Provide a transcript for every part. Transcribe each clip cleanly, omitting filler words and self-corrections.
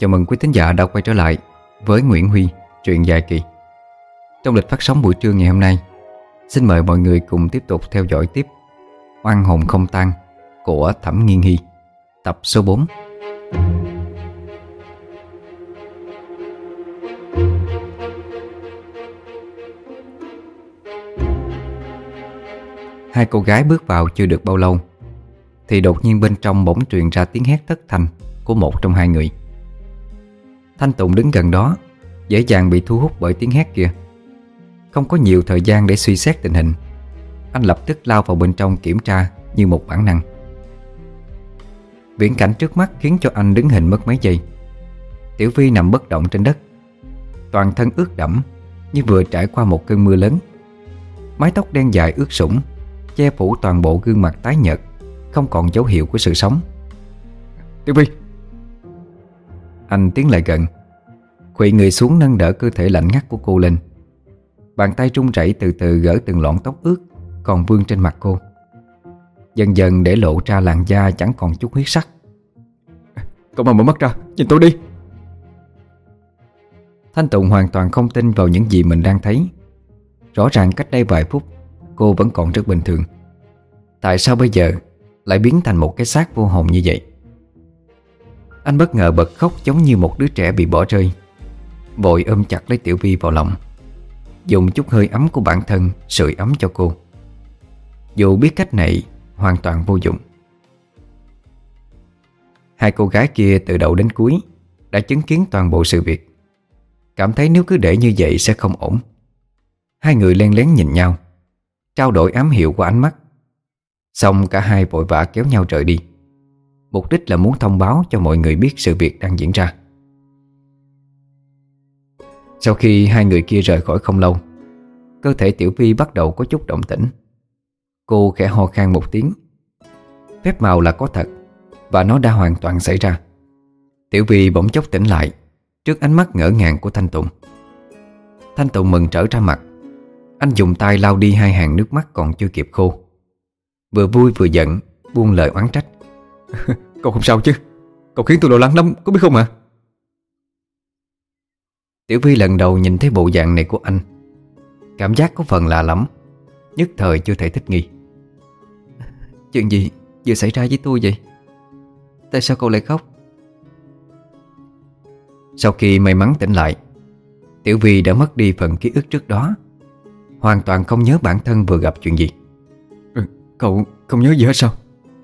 Chào mừng quý thính giả đã quay trở lại với Nguyễn Huy, truyện dài kỳ. Trong lịch phát sóng buổi trưa ngày hôm nay, xin mời mọi người cùng tiếp tục theo dõi tiếp Oan hồn không tan của Thẩm Nghiên Hy, tập số 4. Hai cô gái bước vào chưa được bao lâu thì đột nhiên bên trong bỗng truyền ra tiếng hét thất thanh của một trong hai người. Thanh Tùng đứng gần đó, dễ dàng bị thu hút bởi tiếng hét kia. Không có nhiều thời gian để suy xét tình hình, anh lập tức lao vào bên trong kiểm tra như một bản năng. Viễn cảnh trước mắt khiến cho anh đứng hình mất mấy giây. Tiểu Vi nằm bất động trên đất, toàn thân ướt đẫm như vừa trải qua một cơn mưa lớn. Mái tóc đen dài ướt sũng che phủ toàn bộ gương mặt tái nhợt, không còn dấu hiệu của sự sống. Tiểu Vi! Anh tiến lại gần, khuỵu người xuống nâng đỡ cơ thể lạnh ngắt của cô lên. Bàn tay run rẩy từ từ gỡ từng lọn tóc ướt còn vương trên mặt cô, dần dần để lộ ra làn da chẳng còn chút huyết sắc. Cậu mà mở mắt ra, nhìn tôi đi! Thanh Tùng hoàn toàn không tin vào những gì mình đang thấy. Rõ ràng cách đây vài phút cô vẫn còn rất bình thường. Tại sao bây giờ lại biến thành một cái xác vô hồn như vậy? Anh bất ngờ bật khóc giống như một đứa trẻ bị bỏ rơi, vội ôm chặt lấy Tiểu Vi vào lòng, dùng chút hơi ấm của bản thân sưởi ấm cho cô, dù biết cách này hoàn toàn vô dụng. Hai cô gái kia từ đầu đến cuối đã chứng kiến toàn bộ sự việc, cảm thấy nếu cứ để như vậy sẽ không ổn. Hai người len lén nhìn nhau, trao đổi ám hiệu qua ánh mắt. Xong cả hai vội vã kéo nhau rời đi, mục đích là muốn thông báo cho mọi người biết sự việc đang diễn ra. Sau khi hai người kia rời khỏi không lâu, cơ thể Tiểu Vi bắt đầu có chút động tĩnh. Cô khẽ ho khan một tiếng. Phép màu là có thật, và nó đã hoàn toàn xảy ra. Tiểu Vi bỗng chốc tỉnh lại trước ánh mắt ngỡ ngàng của Thanh Tùng. Thanh Tùng mừng trở ra mặt. Anh dùng tay lau đi hai hàng nước mắt còn chưa kịp khô, vừa vui vừa giận buông lời oán trách. Cậu không sao chứ? Cậu khiến tôi lo lắng lắm, có biết không ạ? Tiểu Vi lần đầu nhìn thấy bộ dạng này của anh, cảm giác có phần lạ lắm, nhất thời chưa thể thích nghi. Chuyện gì vừa xảy ra với tôi vậy? Tại sao cậu lại khóc? Sau khi may mắn tỉnh lại, Tiểu Vi đã mất đi phần ký ức trước đó, hoàn toàn không nhớ bản thân vừa gặp chuyện gì. Cậu không nhớ gì hết sao?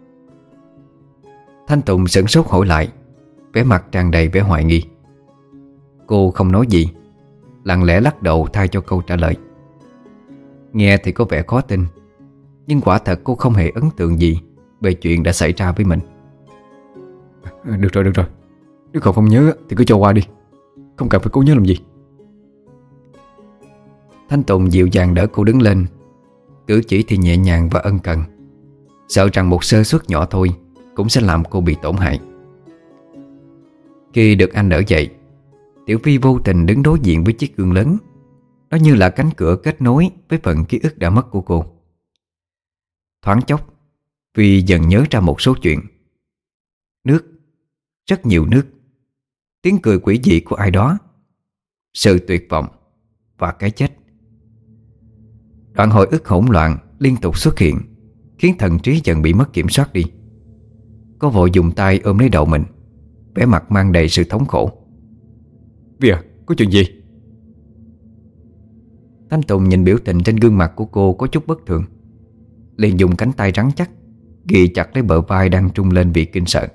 Thanh Tùng sửng sốt hỏi lại, vẻ mặt tràn đầy vẻ hoài nghi. Cô không nói gì, lặng lẽ lắc đầu thay cho câu trả lời. Nghe thì có vẻ khó tin, nhưng quả thật cô không hề ấn tượng gì về chuyện đã xảy ra với mình. Được rồi, nếu cậu không nhớ thì cứ cho qua đi, không cần phải cố nhớ làm gì. Thanh Tùng dịu dàng đỡ cô đứng lên, cử chỉ thì nhẹ nhàng và ân cần, sợ rằng một sơ suất nhỏ thôi cũng sẽ làm cô bị tổn hại. Khi được anh đỡ dậy, Tiểu Vi vô tình đứng đối diện với chiếc gương lớn. Nó như là cánh cửa kết nối với phần ký ức đã mất của cô. Thoáng chốc, Vi dần nhớ ra một số chuyện. Nước, rất nhiều nước, tiếng cười quỷ dị của ai đó, sự tuyệt vọng và cái chết. Đoạn hồi ức hỗn loạn liên tục xuất hiện, khiến thần trí dần bị mất kiểm soát đi. Cô vội dùng tay ôm lấy đầu mình, vẻ mặt mang đầy sự thống khổ. Vi à, có chuyện gì? Thanh Tùng nhìn biểu tình trên gương mặt của cô có chút bất thường, liền dùng cánh tay rắn chắc ghì chặt lấy bờ vai đang trung lên vì kinh sợ.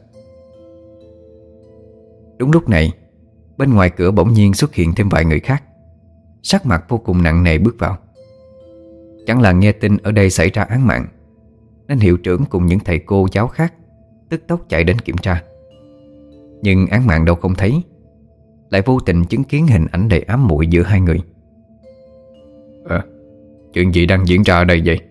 Đúng lúc này, bên ngoài cửa bỗng nhiên xuất hiện thêm vài người khác, sắc mặt vô cùng nặng nề bước vào. Chẳng là nghe tin ở đây xảy ra án mạng, nên hiệu trưởng cùng những thầy cô giáo khác tức tốc chạy đến kiểm tra. Nhưng án mạng đâu không thấy, lại vô tình chứng kiến hình ảnh đầy ám muội giữa hai người. Chuyện gì đang diễn ra ở đây vậy?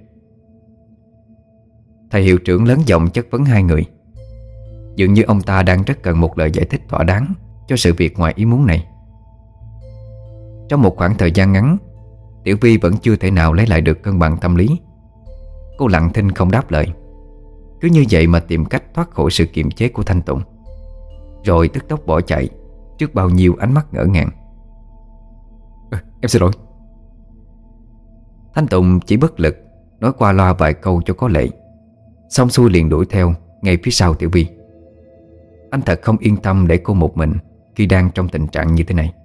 Thầy hiệu trưởng lớn giọng chất vấn hai người. Dường như ông ta đang rất cần một lời giải thích thỏa đáng cho sự việc ngoài ý muốn này. Trong một khoảng thời gian ngắn, Tiểu Vi vẫn chưa thể nào lấy lại được cân bằng tâm lý. Cô lặng thinh không đáp lời, cứ như vậy mà tìm cách thoát khỏi sự kiềm chế của Thanh Tùng, rồi tức tốc bỏ chạy, trước bao nhiêu ánh mắt ngỡ ngàng. Em xin lỗi. Thanh Tùng chỉ bất lực nói qua loa vài câu cho có lệ, xong xuôi liền đuổi theo ngay phía sau Tiểu Vi. Anh thật không yên tâm để cô một mình khi đang trong tình trạng như thế này.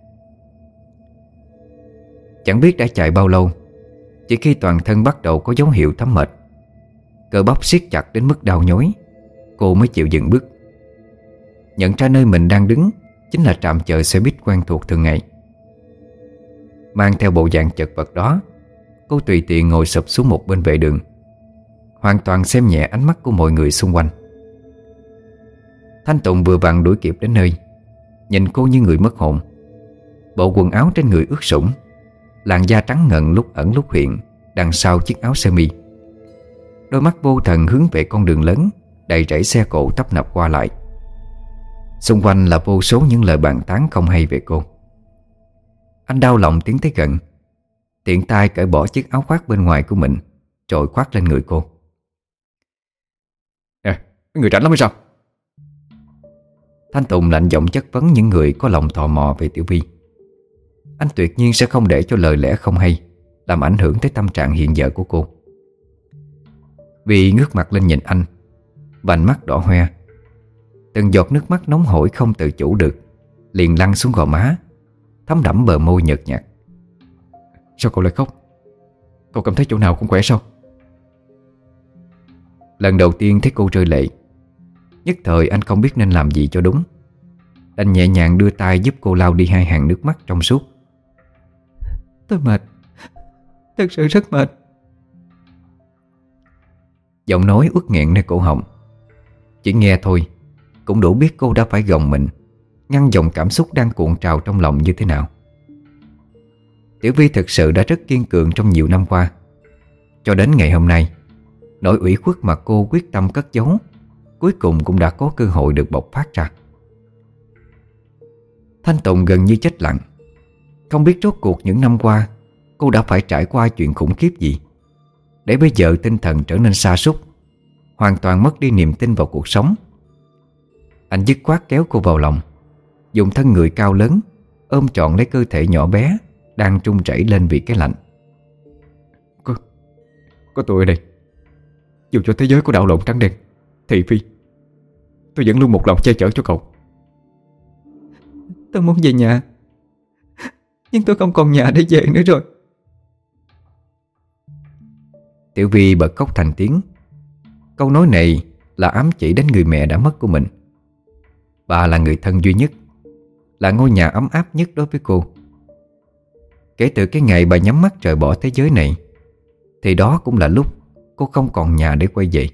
Chẳng biết đã chạy bao lâu, chỉ khi toàn thân bắt đầu có dấu hiệu thấm mệt, cơ bắp siết chặt đến mức đau nhói, cô mới chịu dừng bước. Nhận ra nơi mình đang đứng chính là trạm chờ xe buýt quen thuộc thường ngày. Mang theo bộ dạng chật vật đó, cô tùy tiện ngồi sụp xuống một bên vệ đường, hoàn toàn xem nhẹ ánh mắt của mọi người xung quanh. Thanh Tùng vừa vặn đuổi kịp đến nơi, nhìn cô như người mất hồn. Bộ quần áo trên người ướt sũng, làn da trắng ngần lúc ẩn lúc hiện đằng sau chiếc áo sơ mi. Đôi mắt vô thần hướng về con đường lớn đầy rẫy xe cộ tấp nập qua lại. Xung quanh là vô số những lời bàn tán không hay về cô. Anh đau lòng tiến tới gần, tiện tay cởi bỏ chiếc áo khoác bên ngoài của mình rồi khoác lên người cô. Nè, người rảnh lắm hay sao? Thanh Tùng lạnh giọng chất vấn những người có lòng tò mò về Tiểu Vi. Anh tuyệt nhiên sẽ không để cho lời lẽ không hay làm ảnh hưởng tới tâm trạng hiện giờ của cô. Vi ngước mặt lên nhìn anh, vành mắt đỏ hoe. Từng giọt nước mắt nóng hổi không tự chủ được liền lăn xuống gò má, thấm đẫm bờ môi nhợt nhạt. Sao cậu lại khóc? Cậu cảm thấy chỗ nào cũng khỏe sao? Lần đầu tiên thấy cô rơi lệ, nhất thời anh không biết nên làm gì cho đúng, đành nhẹ nhàng đưa tay giúp cô lau đi hai hàng nước mắt trong suốt. Tôi mệt, thật sự rất mệt. Giọng nói uất nghẹn nơi cổ họng. Chỉ nghe thôi cũng đủ biết cô đã phải gồng mình ngăn dòng cảm xúc đang cuộn trào trong lòng như thế nào. Tiểu Vi thực sự đã rất kiên cường trong nhiều năm qua. Cho đến ngày hôm nay, nỗi ủy khuất mà cô quyết tâm cất giấu cuối cùng cũng đã có cơ hội được bộc phát ra. Thanh Tùng gần như chết lặng, không biết rốt cuộc những năm qua cô đã phải trải qua chuyện khủng khiếp gì để bây giờ tinh thần trở nên sa sút, hoàn toàn mất đi niềm tin vào cuộc sống. Anh dứt khoát kéo cô vào lòng, dùng thân người cao lớn ôm trọn lấy cơ thể nhỏ bé đang run rẩy lên vì cái lạnh. Có tôi ở đây, dù cho thế giới có đảo lộn trắng đen, thị phi, tôi vẫn luôn một lòng che chở cho cậu. Tôi muốn về nhà, nhưng tôi không còn nhà để về nữa rồi. Tiểu Vi bật khóc thành tiếng. Câu nói này là ám chỉ đến người mẹ đã mất của mình. Bà là người thân duy nhất, là ngôi nhà ấm áp nhất đối với cô. Kể từ cái ngày bà nhắm mắt rời bỏ thế giới này, thì đó cũng là lúc cô không còn nhà để quay về.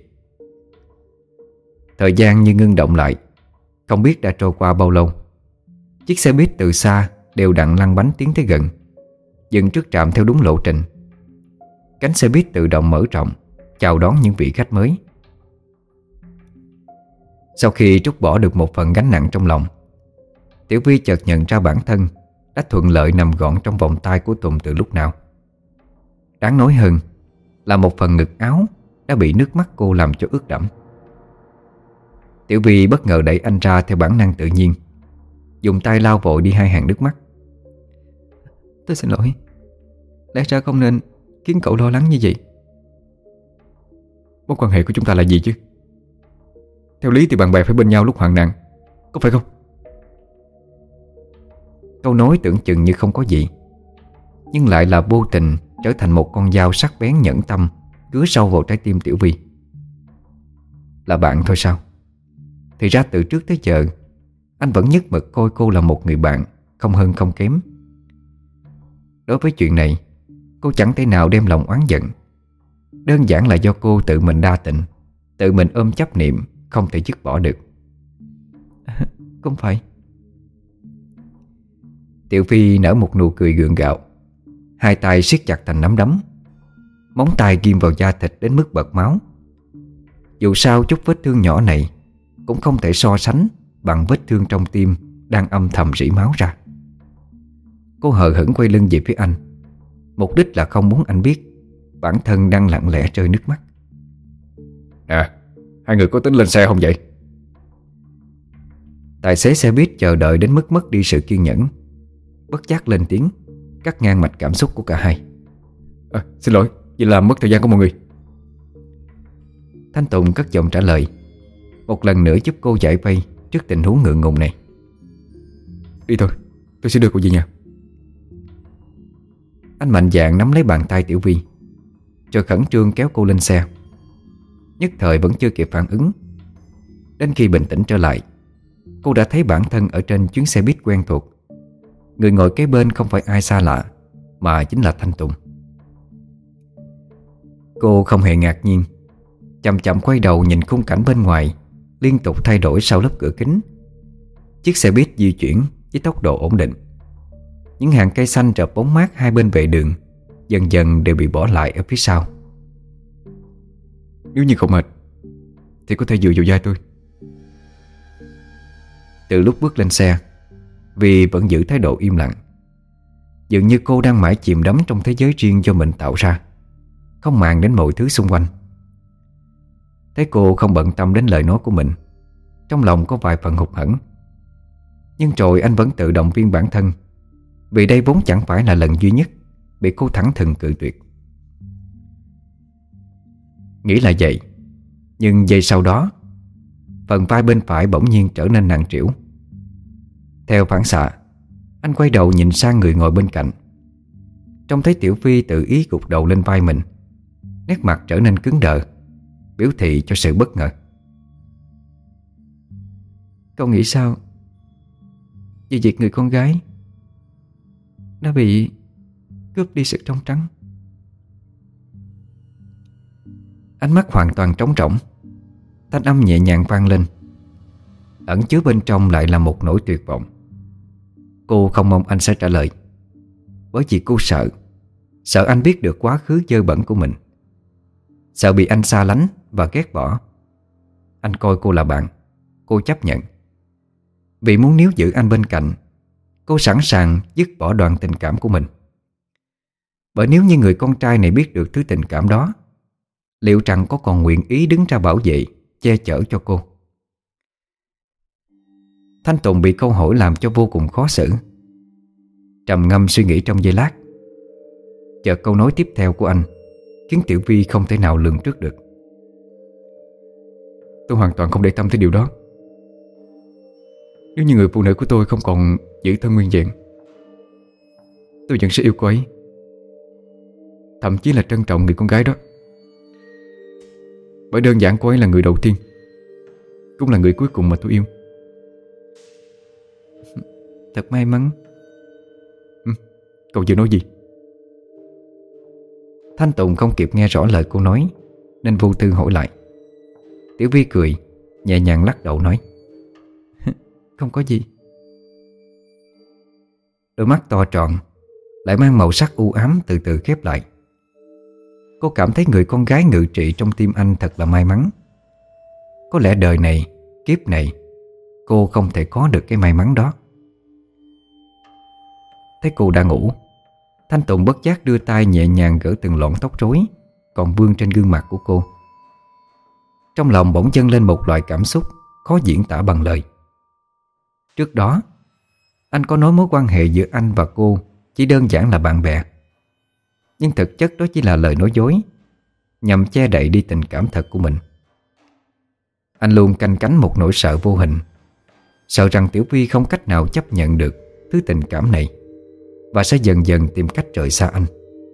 Thời gian như ngưng động lại, không biết đã trôi qua bao lâu. Chiếc xe buýt từ xa đều đặn lăn bánh tiến tới gần, dừng trước trạm theo đúng lộ trình. Cánh xe buýt tự động mở rộng, chào đón những vị khách mới. Sau khi trút bỏ được một phần gánh nặng trong lòng, Tiểu Vi chợt nhận ra bản thân đã thuận lợi nằm gọn trong vòng tay của Tùng từ lúc nào. Đáng nói hơn là một phần ngực áo đã bị nước mắt cô làm cho ướt đẫm. Tiểu Vi bất ngờ đẩy anh ra theo bản năng tự nhiên, dùng tay lau vội đi hai hàng nước mắt. Tôi xin lỗi, lẽ ra không nên khiến cậu lo lắng như vậy. Mối quan hệ của chúng ta là gì chứ? Theo lý thì bạn bè phải bên nhau lúc hoạn nạn, có phải không? Câu nói tưởng chừng như không có gì, nhưng lại là vô tình trở thành một con dao sắc bén nhẫn tâm cứa sâu vào trái tim Tiểu Vi. Là bạn thôi sao? Thì ra từ trước tới giờ anh vẫn nhất mực coi cô là một người bạn, không hơn không kém. Đối với chuyện này, cô chẳng thể nào đem lòng oán giận. Đơn giản là do cô tự mình đa tình, tự mình ôm chấp niệm không thể dứt bỏ được. Không phải. Tiểu Phi nở một nụ cười gượng gạo, hai tay siết chặt thành nắm đấm, móng tay ghim vào da thịt đến mức bật máu. Dù sao chút vết thương nhỏ này cũng không thể so sánh bằng vết thương trong tim đang âm thầm rỉ máu ra. Cô hờ hững quay lưng về phía anh, mục đích là không muốn anh biết bản thân đang lặng lẽ rơi nước mắt. Nè, hai người có tính lên xe không vậy? Tài xế xe buýt chờ đợi đến mức mất đi sự kiên nhẫn, bất giác lên tiếng cắt ngang mạch cảm xúc của cả hai. Xin lỗi, vậy là mất thời gian của mọi người. Thanh Tùng cất giọng trả lời, một lần nữa giúp cô giải vây trước tình huống ngượng ngùng này. Đi thôi, tôi sẽ đưa cô về nhà. Anh mạnh dạn nắm lấy bàn tay Tiểu Vi, rồi khẩn trương kéo cô lên xe. Nhất thời vẫn chưa kịp phản ứng. Đến khi bình tĩnh trở lại, cô đã thấy bản thân ở trên chuyến xe buýt quen thuộc. Người ngồi kế bên không phải ai xa lạ, mà chính là Thanh Tùng. Cô không hề ngạc nhiên, chậm chậm quay đầu nhìn khung cảnh bên ngoài liên tục thay đổi sau lớp cửa kính. Chiếc xe buýt di chuyển với tốc độ ổn định. Những hàng cây xanh rợp bóng mát hai bên vệ đường dần dần đều bị bỏ lại ở phía sau. Nếu như không mệt thì có thể dựa vào vai tôi. Từ lúc bước lên xe, Vi vẫn giữ thái độ im lặng, dường như cô đang mãi chìm đắm trong thế giới riêng do mình tạo ra, không màng đến mọi thứ xung quanh. Thấy cô không bận tâm đến lời nói của mình, trong lòng có vài phần hụt hẫng. Nhưng rồi anh vẫn tự động viên bản thân, vì đây vốn chẳng phải là lần duy nhất bị cô thẳng thừng cự tuyệt. Nghĩ là vậy, nhưng giây sau đó, phần vai bên phải bỗng nhiên trở nên nặng trĩu. Theo phản xạ, anh quay đầu nhìn sang người ngồi bên cạnh, trông thấy Tiểu Phi tự ý gục đầu lên vai mình, nét mặt trở nên cứng đờ, biểu thị cho sự bất ngờ. Cậu nghĩ sao về việc người con gái đã bị cướp đi sự trong trắng? Ánh mắt hoàn toàn trống rỗng. Thanh âm nhẹ nhàng vang lên, ẩn chứa bên trong lại là một nỗi tuyệt vọng. Cô không mong anh sẽ trả lời, bởi vì cô sợ anh biết được quá khứ dơ bẩn của mình, sợ bị anh xa lánh và ghét bỏ. Anh coi cô là bạn, cô chấp nhận. Vì muốn níu giữ anh bên cạnh, cô sẵn sàng dứt bỏ đoạn tình cảm của mình. Bởi nếu như người con trai này biết được thứ tình cảm đó, liệu rằng có còn nguyện ý đứng ra bảo vệ, che chở cho cô? Thanh Tùng bị câu hỏi làm cho vô cùng khó xử. Trầm ngâm suy nghĩ trong giây lát, chợt câu nói tiếp theo của anh khiến Tiểu Vi không thể nào lường trước được. Tôi hoàn toàn không để tâm tới điều đó. Nếu như người phụ nữ của tôi không còn giữ thân nguyên vẹn, tôi vẫn sẽ yêu cô ấy, thậm chí là trân trọng người con gái đó. Bởi đơn giản cô ấy là người đầu tiên, cũng là người cuối cùng mà tôi yêu. Thật may mắn. Cậu vừa nói gì? Thanh Tùng không kịp nghe rõ lời cô nói, nên vô tư hỏi lại. Tiểu Vi cười, nhẹ nhàng lắc đầu nói: Không có gì. Đôi mắt to tròn lại mang màu sắc u ám từ từ khép lại. Cô cảm thấy người con gái ngự trị trong tim anh thật là may mắn. Có lẽ đời này, kiếp này, cô không thể có được cái may mắn đó. Thấy cô đang ngủ, Thanh Tùng bất giác đưa tay nhẹ nhàng gỡ từng lọn tóc rối còn vương trên gương mặt của cô. Trong lòng bỗng dâng lên một loại cảm xúc khó diễn tả bằng lời. Trước đó, anh có nói mối quan hệ giữa anh và cô chỉ đơn giản là bạn bè, nhưng thực chất đó chỉ là lời nói dối, nhằm che đậy đi tình cảm thật của mình. Anh luôn canh cánh một nỗi sợ vô hình, sợ rằng Tiểu Vi không cách nào chấp nhận được thứ tình cảm này và sẽ dần dần tìm cách rời xa anh.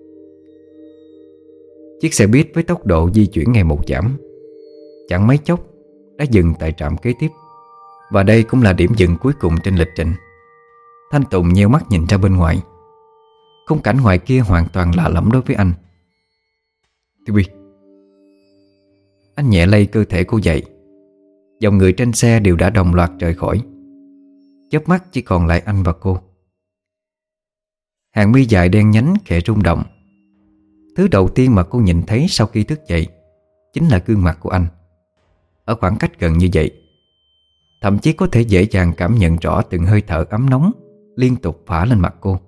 Chiếc xe buýt với tốc độ di chuyển ngày một giảm, chẳng mấy chốc đã dừng tại trạm kế tiếp. Và đây cũng là điểm dừng cuối cùng trên lịch trình. Thanh Tùng nheo mắt nhìn ra bên ngoài. Khung cảnh ngoài kia hoàn toàn lạ lẫm đối với anh. Tiểu Vi. Anh nhẹ lay cơ thể cô dậy. Dòng người trên xe đều đã đồng loạt rời khỏi. Chớp mắt chỉ còn lại anh và cô. Hàng mi dài đen nhánh khẽ rung động. Thứ đầu tiên mà cô nhìn thấy sau khi thức dậy chính là gương mặt của anh. Ở khoảng cách gần như vậy, thậm chí có thể dễ dàng cảm nhận rõ từng hơi thở ấm nóng liên tục phả lên mặt cô.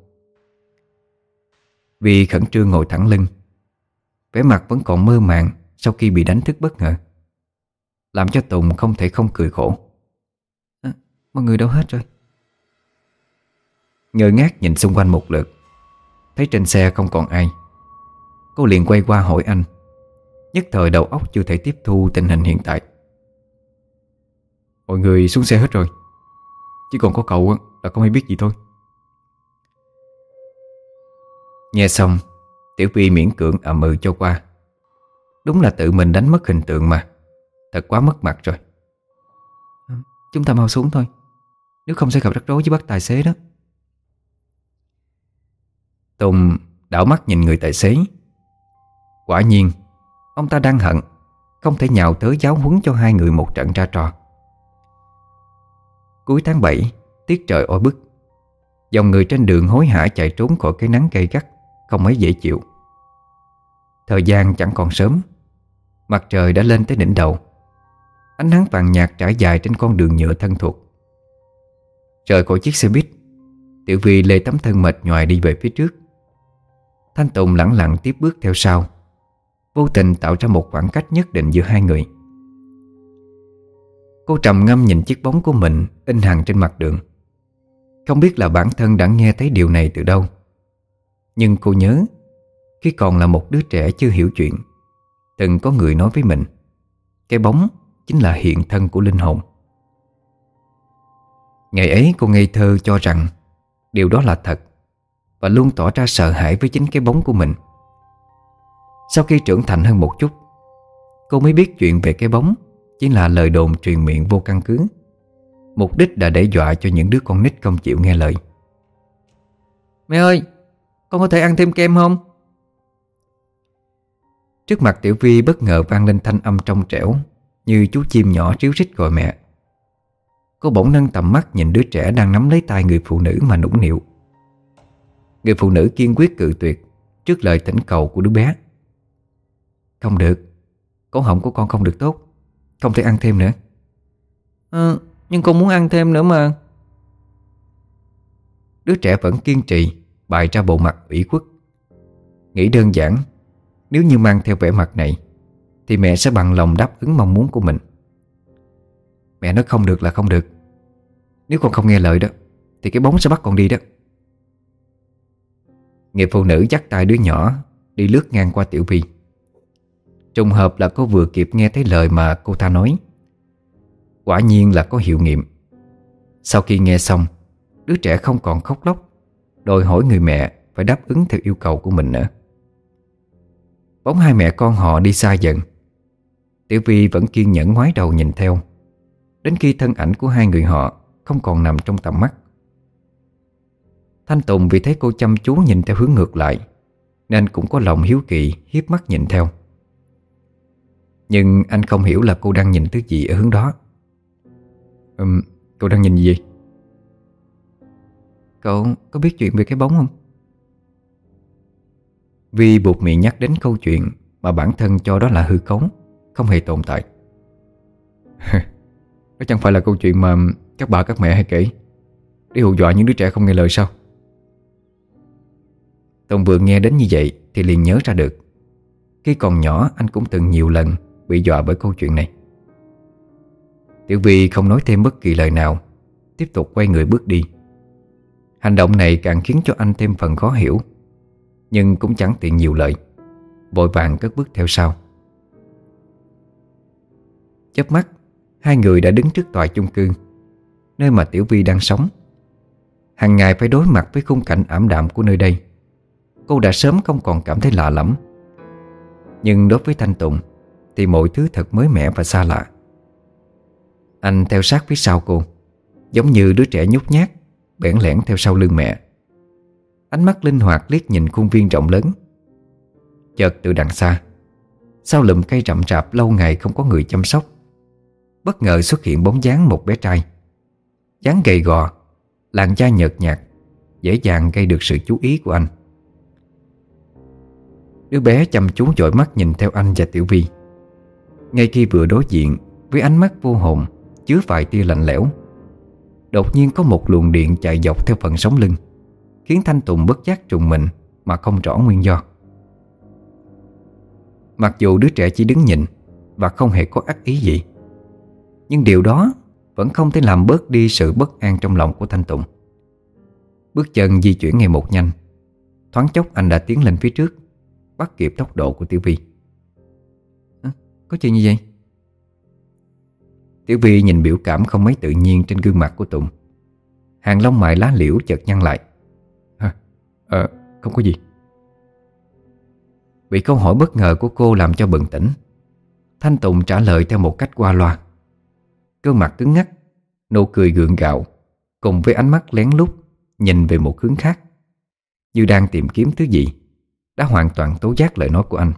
Vì khẩn trương ngồi thẳng lưng, vẻ mặt vẫn còn mơ màng sau khi bị đánh thức bất ngờ, làm cho Tùng không thể không cười khổ. Mọi người đâu hết rồi? Ngơ ngác nhìn xung quanh một lượt, thấy trên xe không còn ai. Cô liền quay qua hỏi anh. Nhất thời đầu óc chưa thể tiếp thu tình hình hiện tại. Mọi người xuống xe hết rồi, chỉ còn có cậu là không hay biết gì thôi. Nghe xong, Tiểu Vi miễn cưỡng ậm ừ cho qua. Đúng là tự mình đánh mất hình tượng mà. Thật quá mất mặt rồi. Chúng ta mau xuống thôi, nếu không sẽ gặp rắc rối với bác tài xế đó. Tùng đảo mắt nhìn người tài xế. Quả nhiên ông ta đang hận không thể nhào tới giáo huấn cho hai người một trận ra trò. Cuối tháng 7, tiết trời oi bức. Dòng người trên đường hối hả chạy trốn khỏi cái nắng gay gắt, không mấy dễ chịu. Thời gian chẳng còn sớm, mặt trời đã lên tới đỉnh đầu. Ánh nắng vàng nhạt trải dài trên con đường nhựa thân thuộc. Rời khỏi chiếc xe buýt, Tiểu Vi lê tấm thân mệt nhoài đi về phía trước. Thanh Tùng lẳng lặng tiếp bước theo sau, vô tình tạo ra một khoảng cách nhất định giữa hai người. Cô trầm ngâm nhìn chiếc bóng của mình in hằn trên mặt đường. Không biết là bản thân đã nghe thấy điều này từ đâu, nhưng cô nhớ khi còn là một đứa trẻ chưa hiểu chuyện, từng có người nói với mình cái bóng chính là hiện thân của linh hồn. Ngày ấy cô ngây thơ cho rằng điều đó là thật, và luôn tỏ ra sợ hãi với chính cái bóng của mình. Sau khi trưởng thành hơn một chút, cô mới biết chuyện về cái bóng chỉ là lời đồn truyền miệng vô căn cứ, mục đích là để dọa cho những đứa con nít không chịu nghe lời. Mẹ ơi, con có thể ăn thêm kem không? Trước mặt Tiểu Vi bất ngờ vang lên thanh âm trong trẻo, như chú chim nhỏ ríu rít gọi mẹ. Cô bỗng nâng tầm mắt nhìn đứa trẻ đang nắm lấy tay người phụ nữ mà nũng nịu. Người phụ nữ kiên quyết cự tuyệt trước lời thỉnh cầu của đứa bé. Không được, cổ họng của con không được tốt, không thể ăn thêm nữa. Nhưng con muốn ăn thêm nữa mà. Đứa trẻ vẫn kiên trì bày ra bộ mặt ủy khuất. Nghĩ đơn giản, nếu như mang theo vẻ mặt này thì mẹ sẽ bằng lòng đáp ứng mong muốn của mình. Mẹ nói không được là không được. Nếu con không nghe lời đó thì cái bóng sẽ bắt con đi đó. Người phụ nữ dắt tay đứa nhỏ đi lướt ngang qua Tiểu Vi. Trùng hợp là cô vừa kịp nghe thấy lời mà cô ta nói. Quả nhiên là có hiệu nghiệm. Sau khi nghe xong, đứa trẻ không còn khóc lóc đòi hỏi người mẹ phải đáp ứng theo yêu cầu của mình nữa. Bóng hai mẹ con họ đi xa dần. Tiểu Vi vẫn kiên nhẫn ngoái đầu nhìn theo, đến khi thân ảnh của hai người họ không còn nằm trong tầm mắt. Thanh Tùng vì thấy cô chăm chú nhìn theo hướng ngược lại, nên cũng có lòng hiếu kỳ hiếp mắt nhìn theo. Nhưng anh không hiểu là cô đang nhìn thứ gì ở hướng đó. Cậu đang nhìn gì vậy? Cậu có biết chuyện về cái bóng không? Vi buộc miệng nhắc đến câu chuyện mà bản thân cho đó là hư cấu, không hề tồn tại. Đó chẳng phải là câu chuyện mà các bà các mẹ hay kể để hù dọa những đứa trẻ không nghe lời sao? Tùng vừa nghe đến như vậy thì liền nhớ ra được, khi còn nhỏ anh cũng từng nhiều lần bị dọa bởi câu chuyện này. Tiểu Vi không nói thêm bất kỳ lời nào, tiếp tục quay người bước đi. Hành động này càng khiến cho anh thêm phần khó hiểu, nhưng cũng chẳng tiện nhiều lời, vội vàng cất bước theo sau. Chớp mắt, hai người đã đứng trước tòa chung cư, nơi mà Tiểu Vi đang sống. Hàng ngày phải đối mặt với khung cảnh ảm đạm của nơi đây, cô đã sớm không còn cảm thấy lạ lẫm. Nhưng đối với Thanh Tùng thì mọi thứ thật mới mẻ và xa lạ. Anh theo sát phía sau cô, giống như đứa trẻ nhút nhát bẽn lẽn theo sau lưng mẹ. Ánh mắt linh hoạt liếc nhìn khuôn viên rộng lớn. Chợt từ đằng xa, sau lùm cây rậm rạp lâu ngày không có người chăm sóc, bất ngờ xuất hiện bóng dáng một bé trai. Dáng gầy gò, làn da nhợt nhạt, dễ dàng gây được sự chú ý của anh. Đứa bé chăm chú dõi mắt nhìn theo anh và Tiểu Vi. Ngay khi vừa đối diện với ánh mắt vô hồn chứa vài tia lạnh lẽo, đột nhiên có một luồng điện chạy dọc theo phần sống lưng, khiến Thanh Tùng bất giác trùng mình mà không rõ nguyên do. Mặc dù đứa trẻ chỉ đứng nhìn và không hề có ác ý gì, nhưng điều đó vẫn không thể làm bớt đi sự bất an trong lòng của Thanh Tùng. Bước chân di chuyển ngày một nhanh. Thoáng chốc anh đã tiến lên phía trước, bắt kịp tốc độ của Tiểu Vi. Có chuyện gì vậy? Tiểu Vi nhìn biểu cảm không mấy tự nhiên trên gương mặt của Tùng. Hàng lông mày lá liễu chợt nhăn lại. Không có gì. Bị câu hỏi bất ngờ của cô làm cho bừng tỉnh, Thanh Tùng trả lời theo một cách qua loa. Gương mặt cứng ngắc, nụ cười gượng gạo, cùng với ánh mắt lén lút nhìn về một hướng khác, như đang tìm kiếm thứ gì, đã hoàn toàn tố giác lời nói của anh.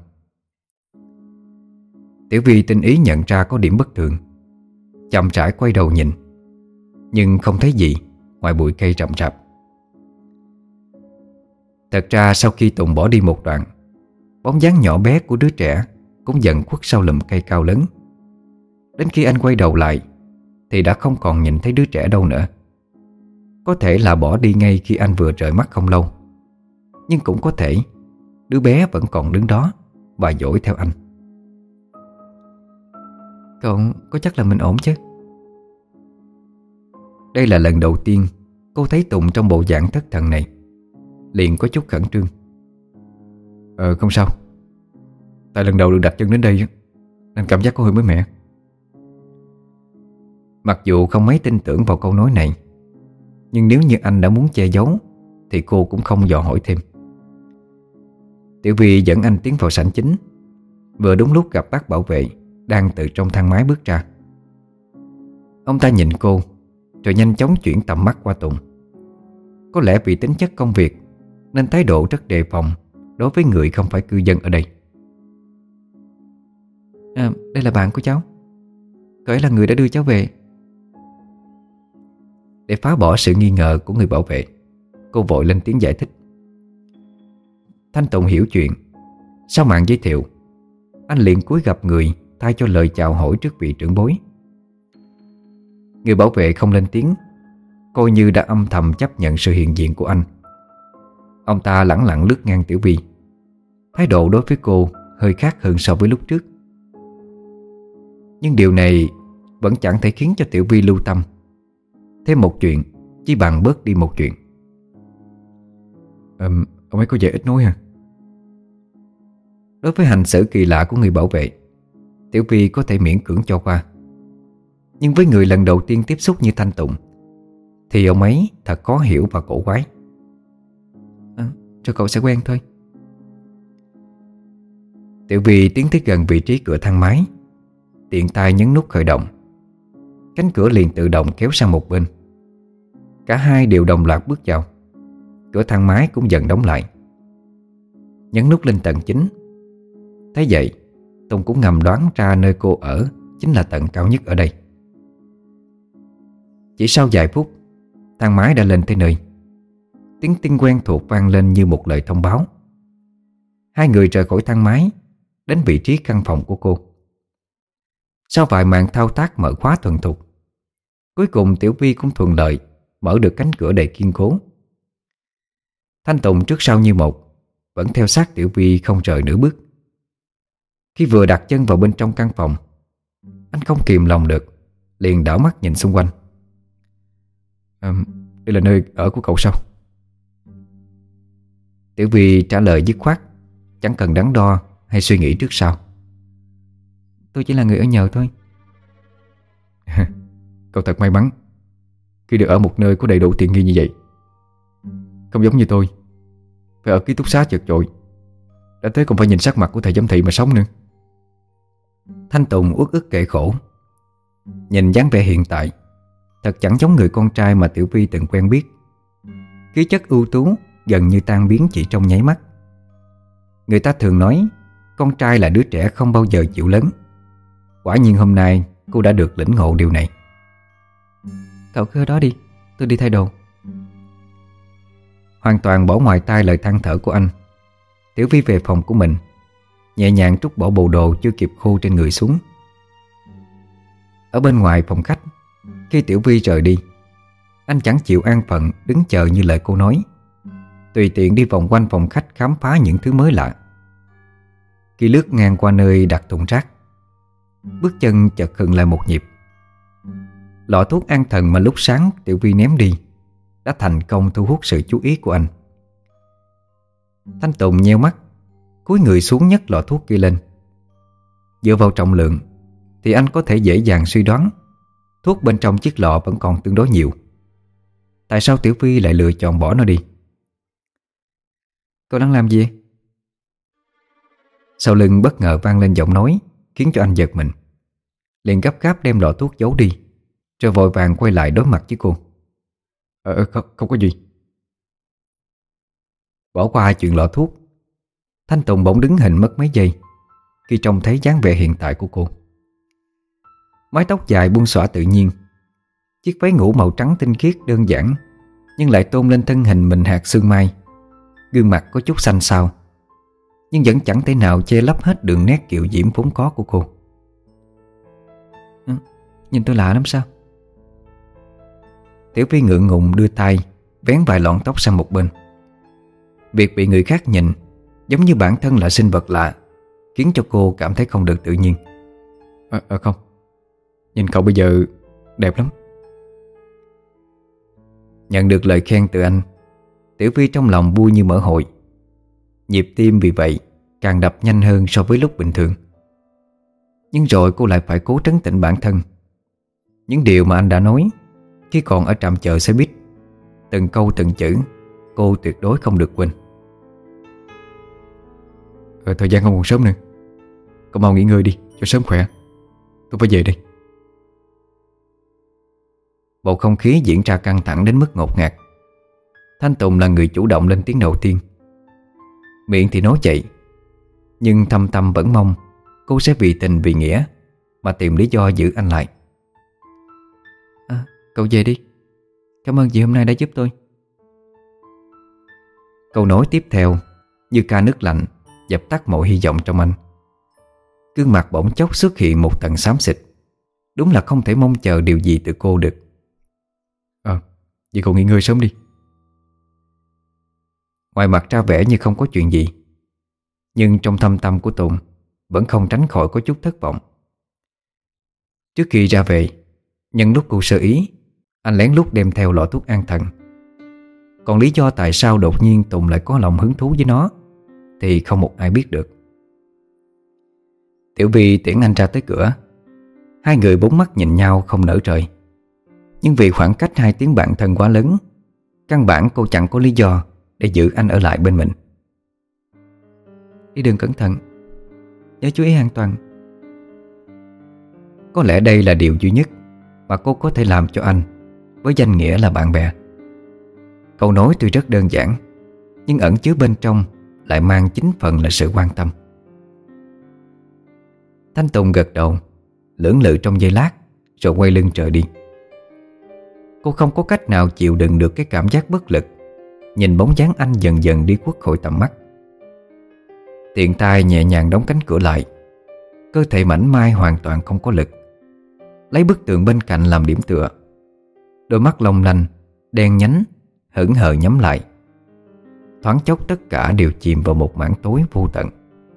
Tiểu Vi tinh ý nhận ra có điểm bất thường, chậm rãi quay đầu nhìn, nhưng không thấy gì ngoài bụi cây rậm rạp. Thật ra sau khi Tùng bỏ đi một đoạn, bóng dáng nhỏ bé của đứa trẻ cũng dần khuất sau lùm cây cao lớn. Đến khi anh quay đầu lại thì đã không còn nhìn thấy đứa trẻ đâu nữa. Có thể là bỏ đi ngay khi anh vừa rời mắt không lâu, nhưng cũng có thể đứa bé vẫn còn đứng đó và dõi theo anh. Cậu có chắc là mình ổn chứ? Đây là lần đầu tiên cô thấy Tùng trong bộ dạng thất thần này, liền có chút khẩn trương. Không sao. Tại lần đầu được đặt chân đến đây nên cảm giác có hơi mới mẻ. Mặc dù không mấy tin tưởng vào câu nói này, nhưng nếu như anh đã muốn che giấu thì cô cũng không dò hỏi thêm. Tiểu Vi dẫn anh tiến vào sảnh chính. Vừa đúng lúc gặp bác bảo vệ đang từ trong thang máy bước ra. Ông ta nhìn cô rồi nhanh chóng chuyển tầm mắt qua Tùng. Có lẽ vì tính chất công việc nên thái độ rất đề phòng đối với người không phải cư dân ở đây. Đây là bạn của cháu. Cậu ấy là người đã đưa cháu về. Để phá bỏ sự nghi ngờ của người bảo vệ, cô vội lên tiếng giải thích. Thanh Tùng hiểu chuyện. Sau màn giới thiệu, anh liền cúi gập người thay cho lời chào hỏi trước vị trưởng bối. Người bảo vệ không lên tiếng, coi như đã âm thầm chấp nhận sự hiện diện của anh. Ông ta lẳng lặng lướt ngang Tiểu Vi. Thái độ đối với cô hơi khác hơn so với lúc trước. Nhưng điều này vẫn chẳng thể khiến cho Tiểu Vi lưu tâm. Thêm một chuyện chỉ bằng bớt đi một chuyện. Ông ấy có vẻ ít nói hả? Đối với hành xử kỳ lạ của người bảo vệ, Tiểu Vi có thể miễn cưỡng cho qua. Nhưng với người lần đầu tiên tiếp xúc như Thanh Tùng thì ông ấy thật khó hiểu và cổ quái. Rồi cậu sẽ quen thôi. Tiểu Vi tiến tới gần vị trí cửa thang máy, tiện tay nhấn nút khởi động. Cánh cửa liền tự động kéo sang một bên. Cả hai đều đồng loạt bước vào. Cửa thang máy cũng dần đóng lại. Nhấn nút lên tầng 9. Thấy vậy, Tùng cũng ngầm đoán ra nơi cô ở chính là tầng cao nhất ở đây. Chỉ sau vài phút, thang máy đã lên tới nơi. Tiếng tinh quen thuộc vang lên như một lời thông báo. Hai người rời khỏi thang máy, đến vị trí căn phòng của cô. Sau vài màn thao tác mở khóa thuần thục, cuối cùng Tiểu Vi cũng thuận lợi mở được cánh cửa đầy kiên cố. Thanh Tùng trước sau như một, vẫn theo sát Tiểu Vi không rời nửa bước. Khi vừa đặt chân vào bên trong căn phòng, anh không kìm lòng được, liền đảo mắt nhìn xung quanh. Đây là nơi ở của cậu sao? Tiểu Vi trả lời dứt khoát, chẳng cần đắn đo hay suy nghĩ trước sau. Tôi chỉ là người ở nhờ thôi. Cậu thật may mắn khi được ở một nơi có đầy đủ tiện nghi như vậy. Không giống như tôi, phải ở ký túc xá chật chội, đã thế còn phải nhìn sắc mặt của thầy giám thị mà sống nữa. Thanh Tùng uất ức kể khổ. Nhìn dáng vẻ hiện tại, thật chẳng giống người con trai mà Tiểu Vi từng quen biết. Khí chất ưu tú gần như tan biến chỉ trong nháy mắt. Người ta thường nói con trai là đứa trẻ không bao giờ chịu lớn. Quả nhiên hôm nay cô đã được lĩnh ngộ điều này. Cậu cứ ở đó đi, tôi đi thay đồ. Hoàn toàn bỏ ngoài tai lời than thở của anh, Tiểu Vi về phòng của mình, nhẹ nhàng trút bỏ bộ đồ chưa kịp khô trên người xuống. Ở bên ngoài phòng khách, khi Tiểu Vi rời đi, anh chẳng chịu an phận đứng chờ như lời cô nói, tùy tiện đi vòng quanh phòng khách khám phá những thứ mới lạ. Khi lướt ngang qua nơi đặt thùng rác, bước chân chợt khựng lại một nhịp. Lọ thuốc an thần mà lúc sáng Tiểu Vi ném đi đã thành công thu hút sự chú ý của anh. Thanh Tùng nheo mắt, cúi người xuống nhấc lọ thuốc kia lên. Dựa vào trọng lượng thì anh có thể dễ dàng suy đoán thuốc bên trong chiếc lọ vẫn còn tương đối nhiều. Tại sao Tiểu Vi lại lựa chọn bỏ nó đi? Cậu đang làm gì? Sau lưng bất ngờ vang lên giọng nói, khiến cho anh giật mình. Liền gấp gáp đem lọ thuốc giấu đi, rồi vội vàng quay lại đối mặt với cô. Không có gì. Bỏ qua chuyện lọ thuốc, Thanh Tùng bỗng đứng hình mất mấy giây khi trông thấy dáng vẻ hiện tại của cô. Mái tóc dài buông xõa tự nhiên, chiếc váy ngủ màu trắng tinh khiết đơn giản nhưng lại tôn lên thân hình mình hạt sương mai. Gương mặt có chút xanh xao, nhưng vẫn chẳng thể nào che lấp hết đường nét kiều diễm vốn có của cô. Nhìn tôi lạ lắm sao? Tiểu Vi ngượng ngùng đưa tay vén vài lọn tóc sang một bên. Việc bị người khác nhìn giống như bản thân là sinh vật lạ, khiến cho cô cảm thấy không được tự nhiên. Không, nhìn cậu bây giờ đẹp lắm. Nhận được lời khen từ anh, Tiểu Vi trong lòng vui như mở hội. Nhịp tim vì vậy càng đập nhanh hơn so với lúc bình thường. Nhưng rồi cô lại phải cố trấn tĩnh bản thân. Những điều mà anh đã nói khi còn ở trạm chợ xe buýt, từng câu từng chữ cô tuyệt đối không được quên. Thời gian không còn sớm nữa, cậu mau nghỉ ngơi đi cho sớm khỏe. Tôi phải về đây. Bầu không khí diễn ra căng thẳng đến mức ngột ngạt. Thanh Tùng là người chủ động lên tiếng đầu tiên. Miệng thì nói chạy, nhưng thâm tâm vẫn mong cô sẽ vì tình vì nghĩa mà tìm lý do giữ anh lại. Cậu về đi. Cảm ơn chị hôm nay đã giúp tôi. Câu nói tiếp theo như ca nước lạnh dập tắt mọi hy vọng trong anh. Gương mặt bỗng chốc xuất hiện một tầng xám xịt. Đúng là không thể mong chờ điều gì từ cô được. Vậy cậu nghỉ ngơi sớm đi. Ngoài mặt ra vẻ như không có chuyện gì, nhưng trong thâm tâm của Tùng vẫn không tránh khỏi có chút thất vọng. Trước khi ra về, nhân lúc cô sơ ý, anh lén lút đem theo lọ thuốc an thần. Còn lý do tại sao đột nhiên Tùng lại có lòng hứng thú với nó thì không một ai biết được. Tiểu Vi tiễn anh ra tới cửa. Hai người bốn mắt nhìn nhau không nở rời. Nhưng vì khoảng cách hai tiếng bạn thân quá lớn, căn bản cô chẳng có lý do để giữ anh ở lại bên mình. Đi đường cẩn thận, nhớ chú ý an toàn. Có lẽ đây là điều duy nhất mà cô có thể làm cho anh với danh nghĩa là bạn bè. Câu nói tuy rất đơn giản, nhưng ẩn chứa bên trong lại mang chính phần là sự quan tâm. Thanh Tùng gật đầu, lưỡng lự trong giây lát, rồi quay lưng trở đi. Cô không có cách nào chịu đựng được cái cảm giác bất lực nhìn bóng dáng anh dần dần đi khuất khỏi tầm mắt. Tiện tay nhẹ nhàng đóng cánh cửa lại. Cơ thể mảnh mai hoàn toàn không có lực, lấy bức tường bên cạnh làm điểm tựa. Đôi mắt long lanh, đen nhánh, hững hờ nhắm lại. Thoáng chốc tất cả đều chìm vào một mảng tối vô tận.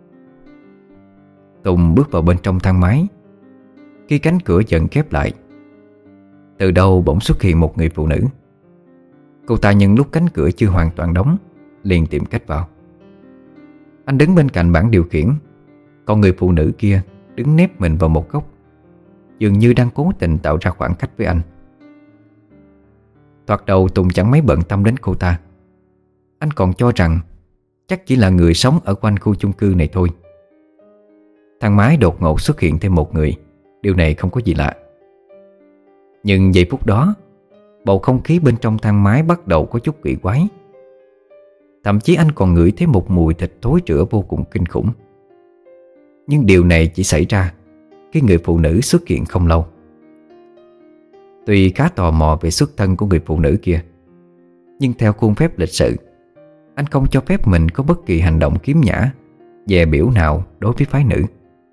Tùng bước vào bên trong thang máy. Khi cánh cửa dần khép lại, từ đâu bỗng xuất hiện một người phụ nữ. Cô ta nhân lúc cánh cửa chưa hoàn toàn đóng, liền tìm cách vào. Anh đứng bên cạnh bảng điều khiển, còn người phụ nữ kia đứng nép mình vào một góc, dường như đang cố tình tạo ra khoảng cách với anh. Thoạt đầu Tùng chẳng mấy bận tâm đến cô ta. Anh còn cho rằng chắc chỉ là người sống ở quanh khu chung cư này thôi. Thang máy đột ngột xuất hiện thêm một người, điều này không có gì lạ. Nhưng giây phút đó, bầu không khí bên trong thang máy bắt đầu có chút kỳ quái. Thậm chí anh còn ngửi thấy một mùi thịt thối rữa vô cùng kinh khủng. Nhưng điều này chỉ xảy ra khi người phụ nữ xuất hiện không lâu. Tuy khá tò mò về xuất thân của người phụ nữ kia, nhưng theo khuôn phép lịch sự, anh không cho phép mình có bất kỳ hành động kiếm nhã, dè biểu nào đối với phái nữ.